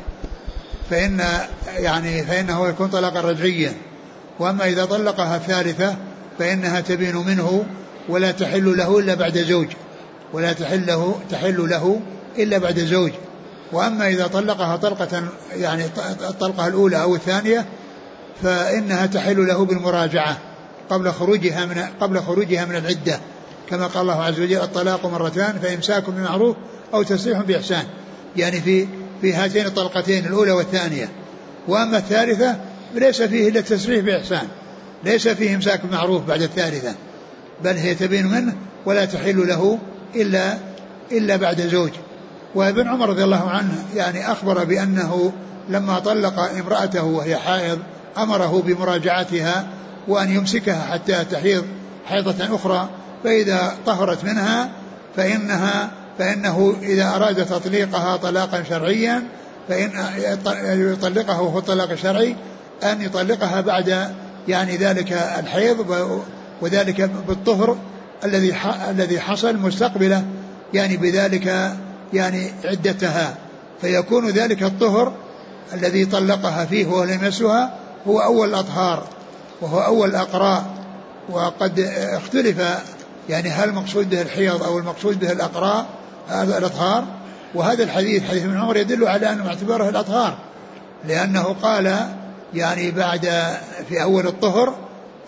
فإنه يكون طلاقا رجعيا. وأما إذا طلقها الثالثة فإنها تبين منه ولا تحل له إلا بعد زوج، ولا تحل له إلا بعد زوج. وأما إذا طلقها طلقة يعني الطلقة الأولى أو الثانية فإنها تحل له بالمراجعة قبل خروجها من العدة، كما قال الله عز وجل: الطلاق مرتان فإمساك بمعروف أو تسريح بإحسان، يعني في هاتين الطلقتين الأولى والثانية. وأما الثالثة ليس فيه إلا التسريح بإحسان، ليس فيه إمساك بمعروف بعد الثالثة، بل هي تبين منه ولا تحل له إلا بعد زوج. وابن عمر رضي الله عنه يعني أخبر بأنه لما طلق امرأته وهي حائض أمره بمراجعتها وأن يمسكها حتى تحيض حيضة أخرى، فإذا طهرت منها فإنه إذا أراد تطليقها طلاقا شرعيا فإن يطلقه هو الطلاق الشرعي أن يطلقها بعد يعني ذلك الحيض، وذلك بالطهر الذي حصل مستقبله يعني بذلك يعني عدتها، فيكون ذلك الطهر الذي طلقها فيه وهو لم يمسها هو أول الأطهار وهو أول الأقراء. وقد اختلف يعني هل المقصود به الحيض أو المقصود به الأقراء الأطهار. وهذا الحديث حديث ابن عمر يدل على أنه معتبره الأطهار، لأنه قال يعني بعد في أول الطهر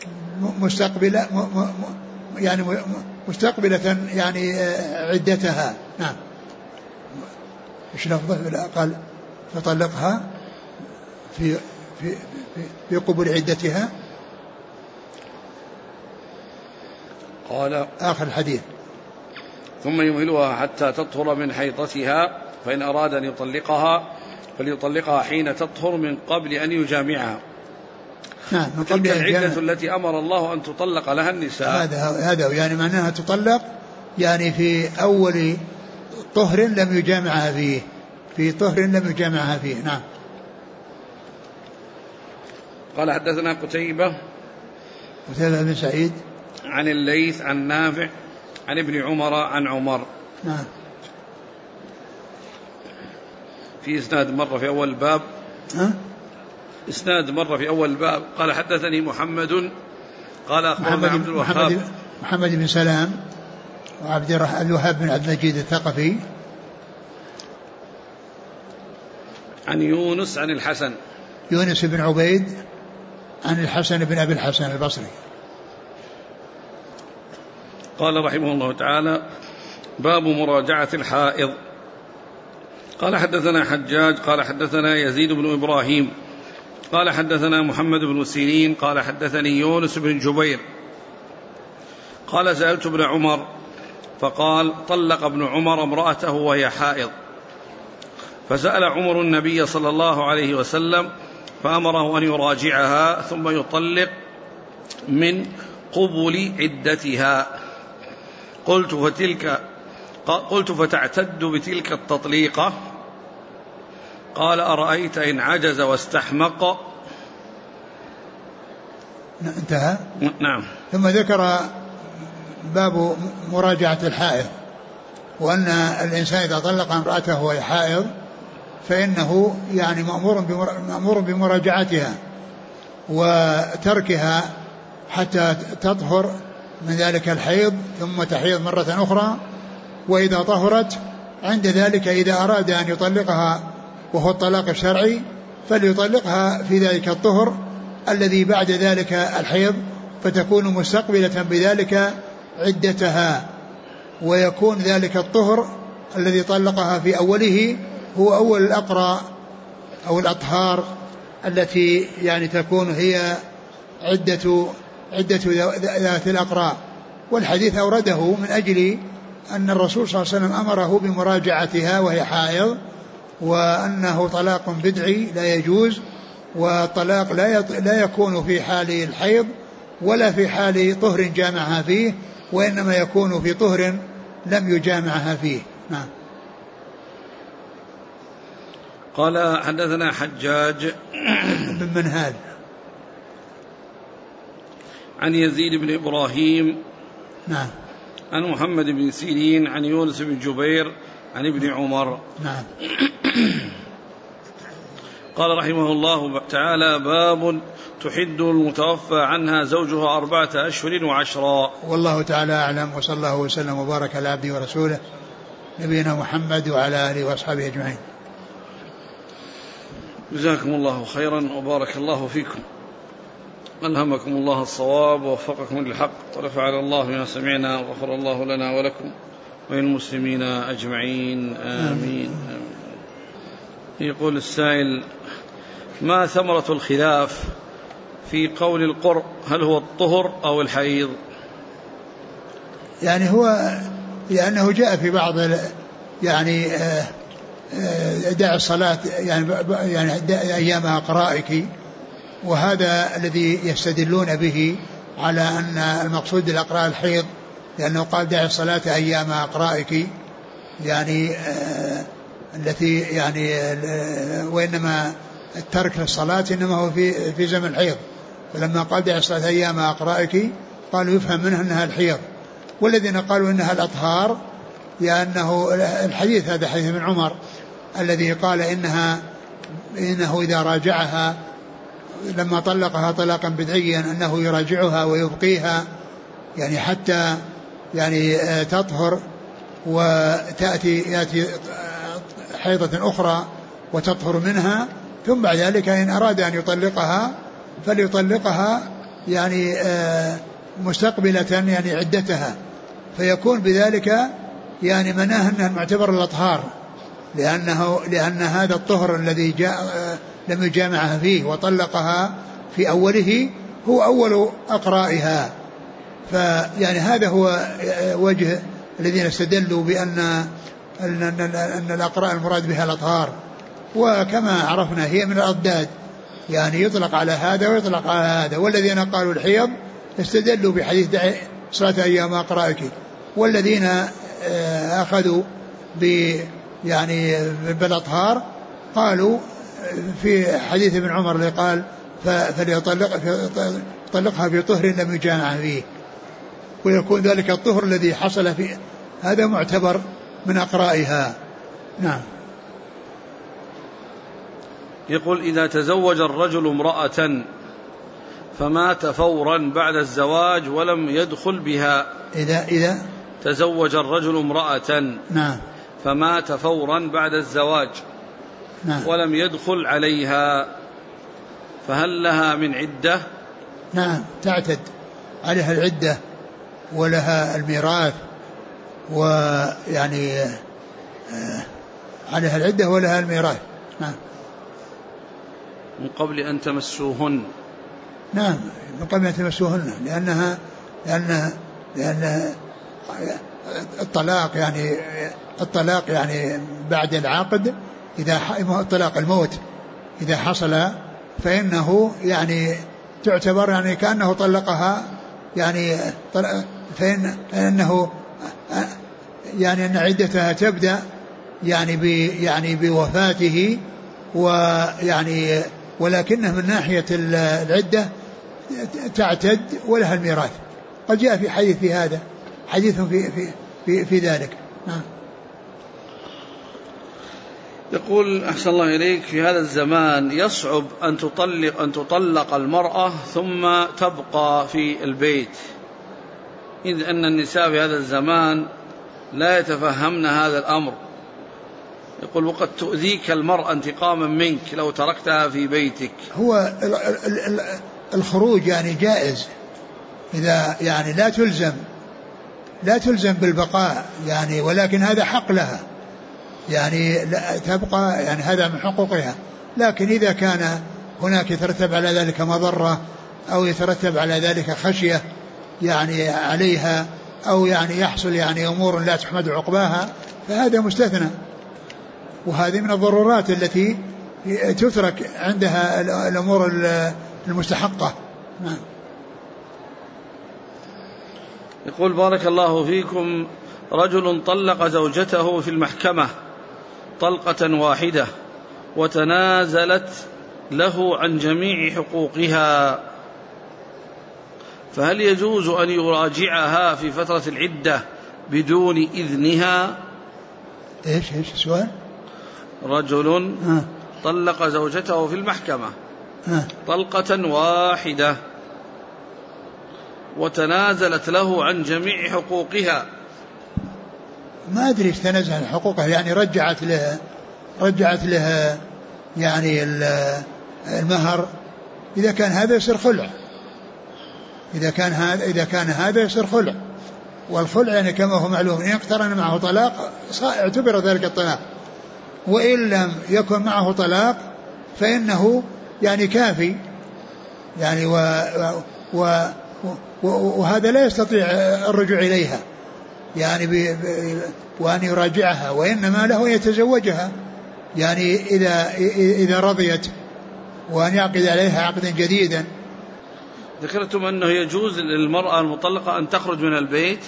مستقبلة يعني عدتها. نعم. إيش لفظه؟ قال: فطلقها في قبول عدتها. قال آخر الحديث: ثم يمهلها حتى تطهر من حيضتها، فإن أراد أن يطلقها فليطلقها حين تطهر من قبل أن يجامعها. نعم، من قبل العدة التي أمر الله أن تطلق لها النساء. هذا يعني معناها تطلق يعني في أول طهر لم يجامعها فيه، في طهر لم يجامعها فيه. نعم. قال: حدثنا قتيبة بن سعيد عن الليث عن نافع عن ابن عمر عن عمر. نعم. في إسناد مرة في أول الباب. إسناد مرة في أول الباب. قال: حدثني محمد قال: أخبرنا عبد الوهاب محمد بن سلام وعبد الوهاب بن عبد المجيد الثقفي عن يونس عن الحسن، يونس بن عبيد عن الحسن بن أبي الحسن البصري. قال رحمه الله تعالى: باب مراجعة الحائض. قال: حدثنا حجاج قال: حدثنا يزيد بن إبراهيم قال: حدثنا محمد بن سيرين قال: حدثني يونس بن جبير قال: سألت ابن عمر فقال: طلق ابن عمر امرأته وهي حائض، فسأل عمر النبي صلى الله عليه وسلم فأمره أن يراجعها ثم يطلق من قبل عدتها. قلت: فتعتد بتلك التطليقة؟ قال: أرأيت إن عجز واستحمق. انتهى. نعم. ثم ذكر باب مراجعة الحائض، وأن الإنسان إذا طلق امرأته وهي حائض فإنه يعني مأمور بمراجعتها وتركها حتى تطهر من ذلك الحيض ثم تحيض مرة أخرى، وإذا طهرت عند ذلك إذا أراد أن يطلقها وهو الطلاق الشرعي فليطلقها في ذلك الطهر الذي بعد ذلك الحيض، فتكون مستقبلة بذلك عدتها، ويكون ذلك الطهر الذي طلقها في أوله هو أول الأقرى أو الأطهار التي يعني تكون هي عدة ذات الأقراء. والحديث أورده من أجل أن الرسول صلى الله عليه وسلم أمره بمراجعتها وهي حائض، وأنه طلاق بدعي لا يجوز، والطلاق لا يكون في حال الحيض ولا في حال طهر جامعها فيه، وإنما يكون في طهر لم يجامعها فيه. نعم. قال حدثنا حجاج بن منهال عن يزيد بن إبراهيم نعم عن محمد بن سيرين عن يونس بن جبير عن ابن عمر. نعم. قال رحمه الله تعالى: باب تحد المتوفى عنها زوجها 4 أشهر و10. والله تعالى أعلم، وصلى الله وسلم وبارك على عبده ورسوله نبينا محمد وعلى آله وأصحابه أجمعين. جزاكم الله خيرا وبارك الله فيكم، ألهمكم الله الصواب ووفقكم للحق، ونفعل الله بما سمعنا، وغفر الله لنا ولكم وللمسلمين أجمعين، آمين. يقول السائل: ما ثمرة الخلاف في قول القرء، هل هو الطهر أو الحيض؟ يعني هو لأنه جاء في بعض يعني دع الصلاة يعني أيام أقرائك، وهذا الذي يستدلون به على أن المقصود بالأقراء الحيض، لأنه قال دع الصلاة أيام أقرائك، يعني التي يعني وإنما الترك للصلاة إنما هو في زمن الحيض، فلما قال دع الصلاة أيام أقرائك قالوا يفهم منها أنها الحيض. والذين قالوا إنها الأطهار لأنه الحديث هذا حديث ابن عمر الذي قال إنه إذا راجعها لما طلقها طلاقا بدعيا أنه يراجعها ويبقيها يعني حتى يعني تطهر وتأتي حيضة أخرى وتطهر منها، ثم بعد ذلك إن أراد أن يطلقها فليطلقها يعني مستقبلة يعني عدتها، فيكون بذلك يعني مناه أنها معتبر الأطهار، لأن هذا الطهر الذي لم يجامعها فيه وطلقها في أوله هو أول أقرائها. فيعني هذا هو وجه الذين استدلوا بأن الأقراء المراد بها الأطهار، وكما عرفنا هي من الأضداد، يعني يطلق على هذا ويطلق على هذا. والذين قالوا الحيض استدلوا بحديث دع صلاة أيام أقرائك، والذين أخذوا يعني بالأطهار قالوا في حديث ابن عمر اللي قال فليطلقها في طهر لم يجامع فيه، ويكون ذلك الطهر الذي حصل فيه هذا معتبر من أقرائها. نعم. يقول: إذا تزوج الرجل امرأة فمات فورا بعد الزواج ولم يدخل بها، إذا تزوج الرجل امرأة نعم فمات فورا بعد الزواج نعم ولم يدخل عليها، فهل لها من عدة؟ نعم، تعتد عليها العدة ولها الميراث، ويعني عليها العدة ولها الميراث. نعم. من قبل أن تمسوهن. نعم، من قبل أن تمسوهن، لأن الطلاق يعني بعد العقد، إذا طلاق الموت إذا حصل فإنه يعني تعتبر يعني كأنه طلقها، يعني فإنه يعني أن عدتها تبدأ يعني بوفاته، ويعني ولكنه من ناحية العدة تعتد ولها الميراث. قد جاء في حديث هذا حديث في ذلك. يقول أحسن الله إليك: في هذا الزمان يصعب أن تطلق المرأة ثم تبقى في البيت، إذ أن النساء في هذا الزمان لا يتفهمن هذا الأمر. يقول: وقد تؤذيك المرأة انتقاما منك لو تركتها في بيتك. هو الخروج يعني جائز إذا يعني لا تلزم بالبقاء يعني، ولكن هذا حق لها يعني لا تبقى يعني، هذا من حقوقها. لكن إذا كان هناك يترتب على ذلك مضرة أو يترتب على ذلك خشية يعني عليها، أو يعني يحصل يعني أمور لا تحمد عقباها، فهذا مستثنى، وهذه من الضرورات التي تترك عندها الأمور المستحقة. نعم. يقول: بارك الله فيكم، رجل طلق زوجته في المحكمة طلقة واحدة وتنازلت له عن جميع حقوقها، فهل يجوز أن يراجعها في فترة العدة بدون إذنها؟ إيش السؤال؟ رجل طلق زوجته في المحكمة طلقة واحدة وتنازلت له عن جميع حقوقها. ما أدري إيش تنازل عن حقوقها، يعني رجعت لها يعني المهر. إذا كان هذا يصير خلع، إذا كان هذا يصير خلع، والخلع يعني كما هو معلوم إن اقترن معه طلاق اعتبر ذلك الطلاق، وإن لم يكن معه طلاق فإنه يعني كافي يعني، وهذا لا يستطيع الرجوع إليها يعني وأن يراجعها، وإنما له يتزوجها يعني إذا رضيت، وأن يعقد عليها عقدا جديدا. ذكرتم أنه يجوز للمرأة المطلقة أن تخرج من البيت.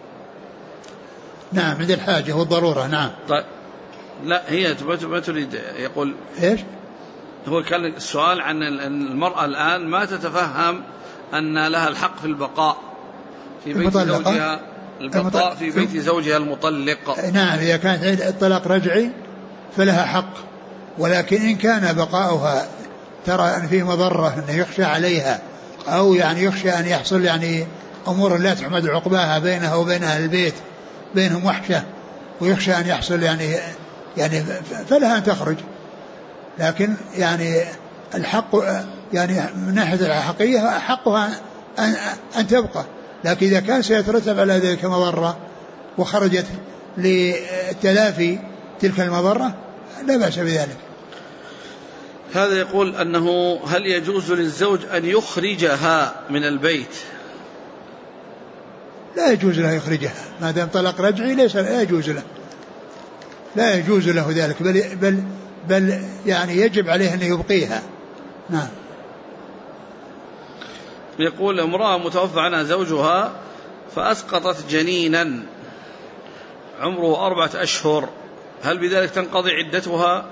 نعم، عند الحاجة والضرورة. نعم. طيب، لا هي ما تريد. يقول إيش؟ هو كان السؤال عن المرأة الآن ما تتفهم أن لها الحق في البقاء في بيت زوجها، البقاء في بيت زوجها المطلق. نعم، إذا كان الطلاق رجعي فلها حق، ولكن إن كان بقاؤها ترى أن فيه مضرة، أنه يخشى عليها، أو يعني يخشى أن يحصل يعني أمور لا تحمد عقباها بينها وبين أهل البيت، بينهم وحشة، ويخشى أن يحصل يعني فلها أن تخرج. لكن يعني الحق يعني من ناحية الحقيقية حقها أن تبقى، لكن إذا كان سيترتب على ذلك مضرة وخرجت لتلافي تلك المضرة لا بأس بذلك. هذا يقول أنه هل يجوز للزوج أن يخرجها من البيت؟ لا يجوز له يخرجها ما دام طلاق رجعي، لا يجوز له، لا يجوز له ذلك، بل يعني يجب عليه أن يبقيها. نعم. يقول: امرأة متوفى عنها زوجها فأسقطت جنينا عمره 4 أشهر، هل بذلك تنقضي عدتها؟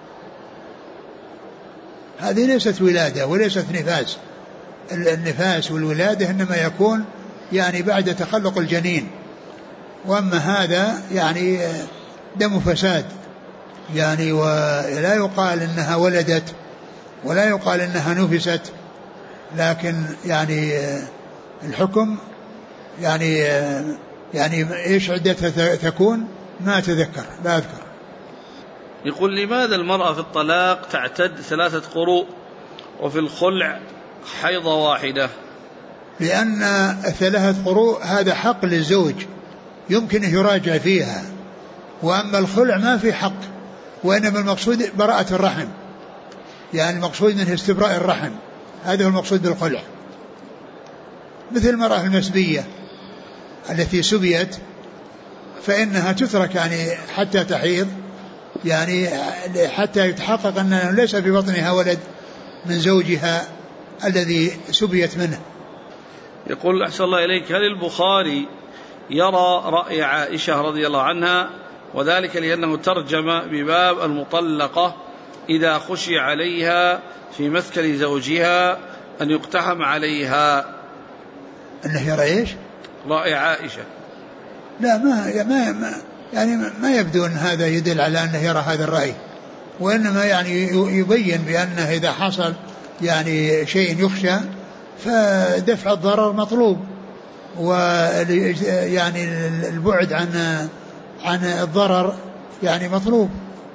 هذه ليست ولادة وليست نفاس. النفاس والولادة إنما يكون يعني بعد تخلق الجنين، وأما هذا يعني دم فساد يعني، ولا يقال إنها ولدت ولا يقال إنها نفست، لكن يعني الحكم يعني إيش عدتها تكون ما أتذكر، لا أذكر. يقول: لماذا المرأة في الطلاق تعتد 3 قروء وفي الخلع حيضة واحدة؟ لأن 3 قروء هذا حق للزوج يمكن أن يراجع فيها، وأما الخلع ما في حق، وإنما المقصود براءة الرحم، يعني المقصود منه استبراء الرحم، هذا هو المقصود بالخلع. مثل المرأة المسبية التي سبيت فإنها تترك يعني حتى تحيض، يعني حتى يتحقق أنه ليس في بطنها ولد من زوجها الذي سبيت منه. يقول: أحسن الله إليك، هل البخاري يرى رأي عائشة رضي الله عنها، وذلك لأنه ترجم بباب المطلقة إذا خشي عليها في مسكن زوجها أن يقتحم عليها؟ أنه يرى إيش؟ رأي عائشة. لا يعني ما يبدو أن هذا يدل على أنه يرى هذا الرأي، وإنما يعني يبين بأنه إذا حصل يعني شيء يخشى فدفع الضرر مطلوب، ويعني البعد عن الضرر يعني مطلوب،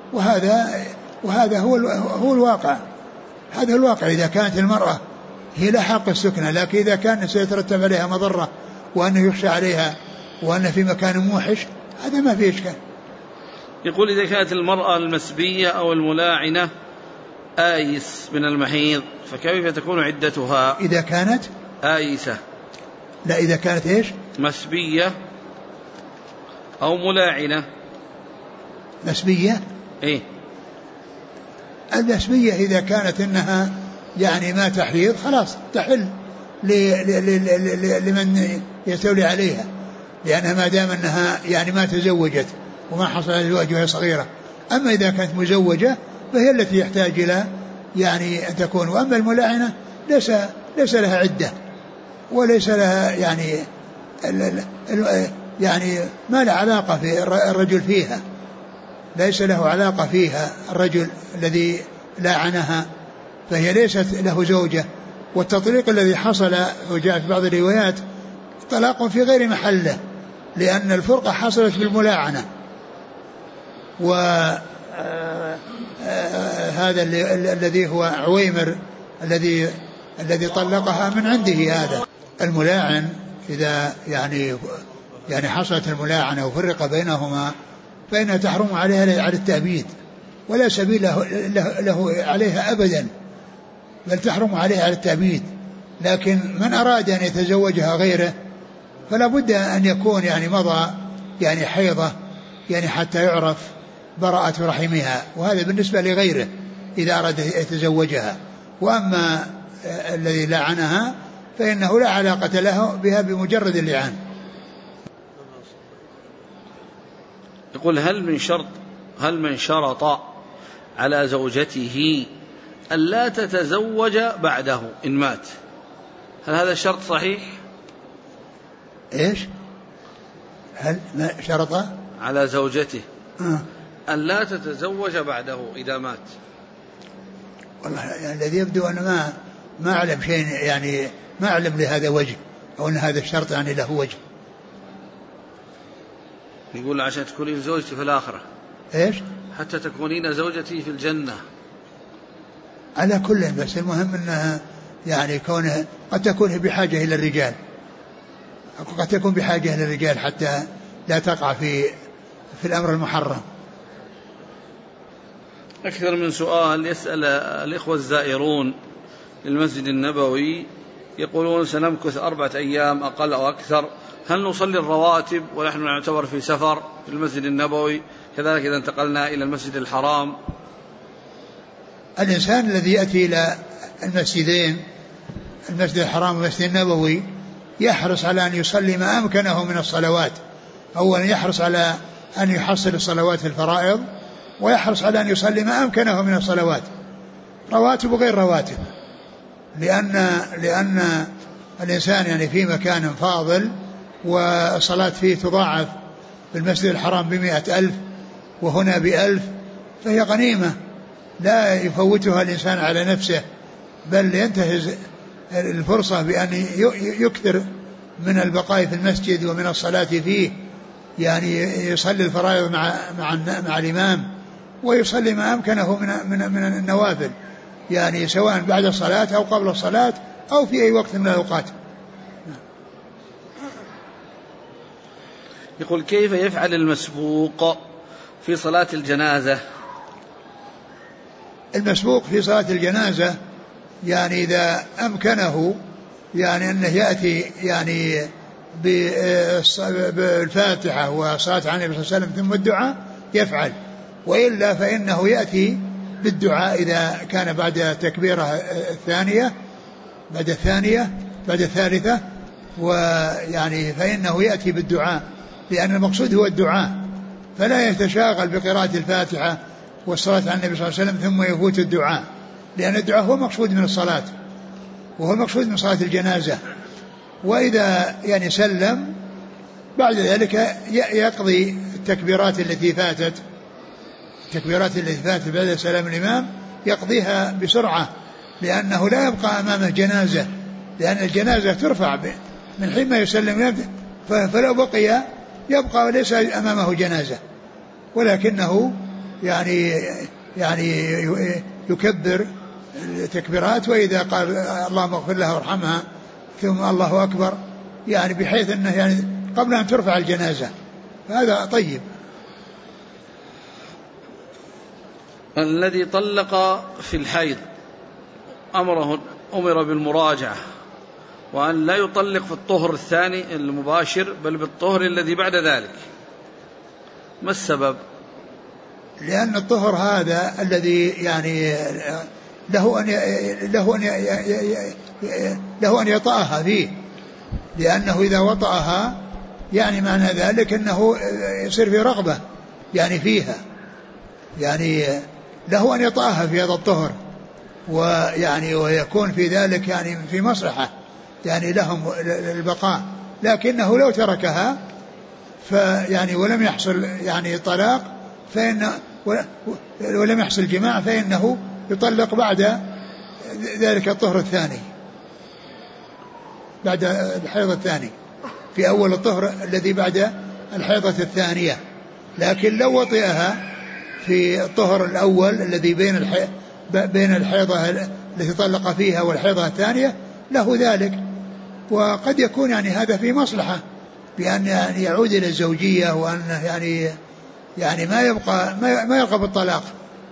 وهذا هو الواقع. هذا الواقع. إذا كانت المرأة هي لا حق السكنة، لكن إذا كان سيترتب عليها مضرة وأنه يخشى عليها وأن في مكان موحش، هذا ما فيه إشكال. يقول إذا كانت المرأة المسبية أو الملاعنة آيس من المحيض فكيف تكون عدتها؟ إذا كانت آيسة. لا، إذا كانت إيش؟ مسبية أو ملاعنة. مسبية؟ إيه؟ المسبية إذا كانت إنها يعني ما تحيض خلاص تحل لمن يستولي عليها، لأنها ما دام أنها يعني ما تزوجت وما حصل على الزواج وهي صغيرة. أما إذا كانت مزوجة فهي التي يحتاج إلى يعني أن تكون. وأما الملاعنة ليس لها عدة وليس لها يعني ما له علاقة في الرجل فيها، ليس له علاقة فيها الرجل الذي لاعنها، فهي ليست له زوجة. والتطليق الذي حصل وجاء في بعض الروايات طلاق في غير محله، لأن الفرقة حصلت بالملاعنة. وهذا الذي هو عويمر الذي طلقها من عنده. هذا الملاعن إذا يعني حصلت الملاعنة وفرق بينهما فإنها تحرم عليها على التأبيد، ولا سبيل له عليها أبدا، بل تحرم عليها على التأبيد. لكن من أراد أن يتزوجها غيره فلا بد أن يكون يعني مضى يعني حيضة يعني حتى يعرف براءة رحمها، وهذا بالنسبة لغيره إذا أراد يتزوجها. وأما الذي لعنها فإنه لا علاقة له بها بمجرد اللعان. يقول هل من شرط على زوجته ألا تتزوج بعده إن مات، هل هذا الشرط صحيح؟ إيش؟ هل شرط على زوجته ألا تتزوج بعده إذا مات؟ والله يعني الذي يبدو أن ما أعلم شيء، يعني ما أعلم لهذا وجه، أو أن هذا الشرط يعني له وجه. يقول عشان تكونين زوجتي في الآخرة. إيش؟ حتى تكونين زوجتي في الجنة. على كل، بس المهم أنها يعني كونه قد تكون بحاجة إلى الرجال، قد تكون بحاجة إلى الرجال حتى لا تقع في الأمر المحرم. أكثر من سؤال يسأل الإخوة الزائرون للمسجد النبوي، يقولون سنمكث 4 أيام أقل أو أكثر، هل نصلي الرواتب ونحن نعتبر في سفر في المسجد النبوي، كذلك إذا انتقلنا إلى المسجد الحرام؟ الإنسان الذي يأتي إلى المسجدين، المسجد الحرام والمسجد النبوي، يحرص على أن يصلي ما أمكنه من الصلوات. أولا يحرص على أن يحصل الصلوات الفرائض، ويحرص على أن يصلي ما أمكنه من الصلوات، رواتب وغير رواتب، لأن الإنسان يعني في مكان فاضل والصلاة فيه تضاعف في المسجد الحرام ب100,000 وهنا ب1000، فهي غنيمة لا يفوتها الإنسان على نفسه، بل ينتهز الفرصة بأن يكثر من البقاء في المسجد ومن الصلاة فيه، يعني يصلي الفرائض مع الإمام، ويصلي ما أمكنه من النوافل، يعني سواء بعد الصلاة أو قبل الصلاة أو في أي وقت من الأوقات. يقول كيف يفعل المسبوق في صلاة الجنازة؟ المسبوق في صلاة الجنازة يعني إذا أمكنه يعني أنه يأتي يعني بالفاتحة وصلاة على النبي صلى الله عليه وسلم ثم الدعاء يفعل، وإلا فإنه يأتي بالدعاء إذا كان بعد التكبيرة الثانية، بعد الثالثة، ويعني فإنه يأتي بالدعاء، لأن المقصود هو الدعاء، فلا يتشاغل بقراءة الفاتحة والصلاة على النبي صلى الله عليه وسلم ثم يفوت الدعاء، لأن الدعاء هو مقصود من الصلاة وهو مقصود من صلاة الجنازة. وإذا يعني سلم بعد ذلك يقضي التكبيرات التي فاتت بعد سلام الإمام يقضيها بسرعة، لأنه لا يبقى أمامه جنازة، لأن الجنازة ترفع من حين ما يسلم، فلو بقي يبقى وليس أمامه جنازة، ولكنه يعني يكبر التكبيرات، وإذا قال اللهم اغفر لها وارحمها ثم الله أكبر، يعني بحيث أنه يعني قبل أن ترفع الجنازة، هذا طيب. الذي طلق في الحيض أمر بالمراجعة، وأن لا يطلق في الطهر الثاني المباشر بل بالطهر الذي بعد ذلك، ما السبب؟ لأن الطهر هذا الذي يعني له أن يطأها فيه، لأنه إذا وطأها يعني معنى ذلك أنه يصير في رغبة يعني فيها، يعني له أن يطأها في هذا الطهر، ويكون في ذلك يعني في مصلحة يعني لهم البقاء، لكنه لو تركها فيعني ولم يحصل يعني طلاق ولم يحصل جماع فإنه يطلق بعد ذلك الطهر الثاني، بعد الحيض الثاني، في أول الطهر الذي بعد الحيضة الثانية. لكن لو وطئها في الطهر الأول الذي بين الحيضة التي طلق فيها والحيضة الثانية له ذلك، وقد يكون يعني هذا في مصلحة بأن يعني يعود إلى الزوجية، وأنه يعني ما يبقى بالطلاق.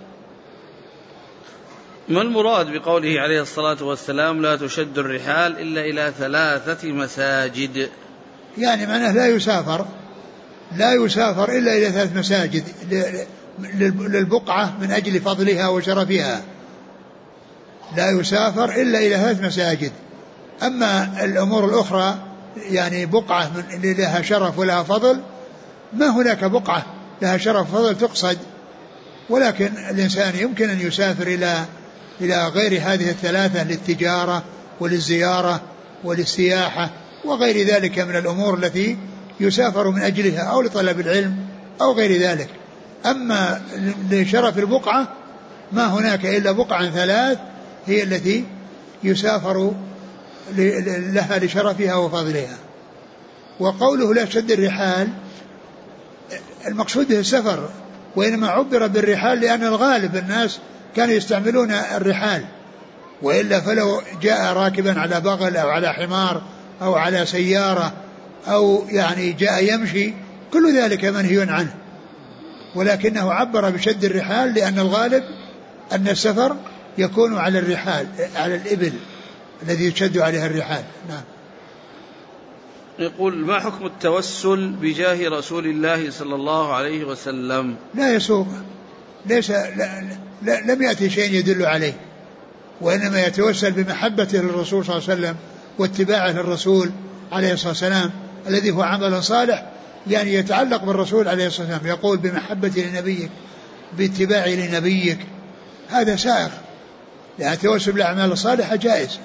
ما المراد بقوله عليه الصلاة والسلام لا تشد الرحال إلا إلى 3 مساجد؟ يعني معناه لا يسافر إلا إلى 3 مساجد للبقعة من أجل فضلها وشرفها، لا يسافر إلا إلى 3 مساجد. أما الأمور الأخرى يعني بقعة لها شرف ولها فضل، ما هناك بقعة لها شرف وفضل تقصد، ولكن الإنسان يمكن أن يسافر إلى غير هذه 3 للتجارة وللزيارة وللسياحة وغير ذلك من الأمور التي يسافر من أجلها، أو لطلب العلم أو غير ذلك. أما لشرف البقعة ما هناك إلا بقعة 3 هي التي يسافر لها لشرفها وفضلها. وقوله لا تشد الرحال المقصود به السفر، وإنما عبر بالرحال لأن الغالب الناس كانوا يستعملون الرحال، وإلا فلو جاء راكبا على بغل أو على حمار أو على سيارة أو يعني جاء يمشي كل ذلك منهي عنه، ولكنه عبر بشد الرحال لأن الغالب أن السفر يكون على الرحال، على الإبل الذي يشد عليها الرحال. نعم. يقول ما حكم التوسل بجاه رسول الله صلى الله عليه وسلم؟ لا يسوق، لم يأتي شيء يدل عليه، وإنما يتوسل بمحبته للرسول صلى الله عليه وسلم واتباعه للرسول عليه الصلاة والسلام الذي هو عمل صالح يعني يتعلق بالرسول عليه الصلاة والسلام، يقول بمحبتي لنبيك باتباعي لنبيك، هذا سائغ، لأن التوسل بالأعمال الصالحة جائز.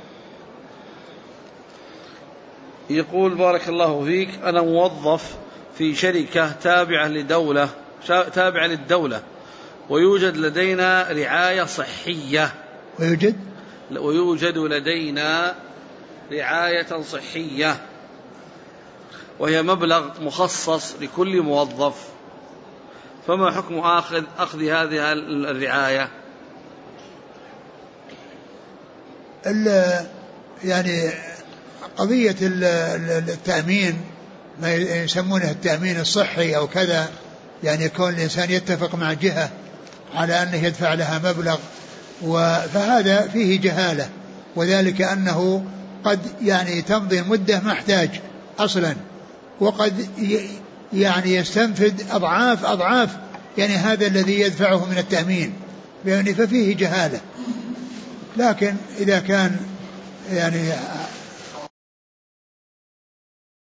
يقول بارك الله فيك أنا موظف في شركة تابعة للدولة ويوجد لدينا رعاية صحية، ويوجد لدينا رعاية صحية وهي مبلغ مخصص لكل موظف، فما حكم أخذ هذه الرعاية؟ يعني قضية التأمين ما يسمونه التأمين الصحي أو كذا، يعني يكون الإنسان يتفق مع جهة على أنه يدفع لها مبلغ، فهذا فيه جهالة، وذلك أنه قد يعني تمضي مدة ما احتاج أصلا، وقد يعني يستنفد أضعاف يعني هذا الذي يدفعه من التأمين، يعني ففيه جهالة. لكن إذا كان يعني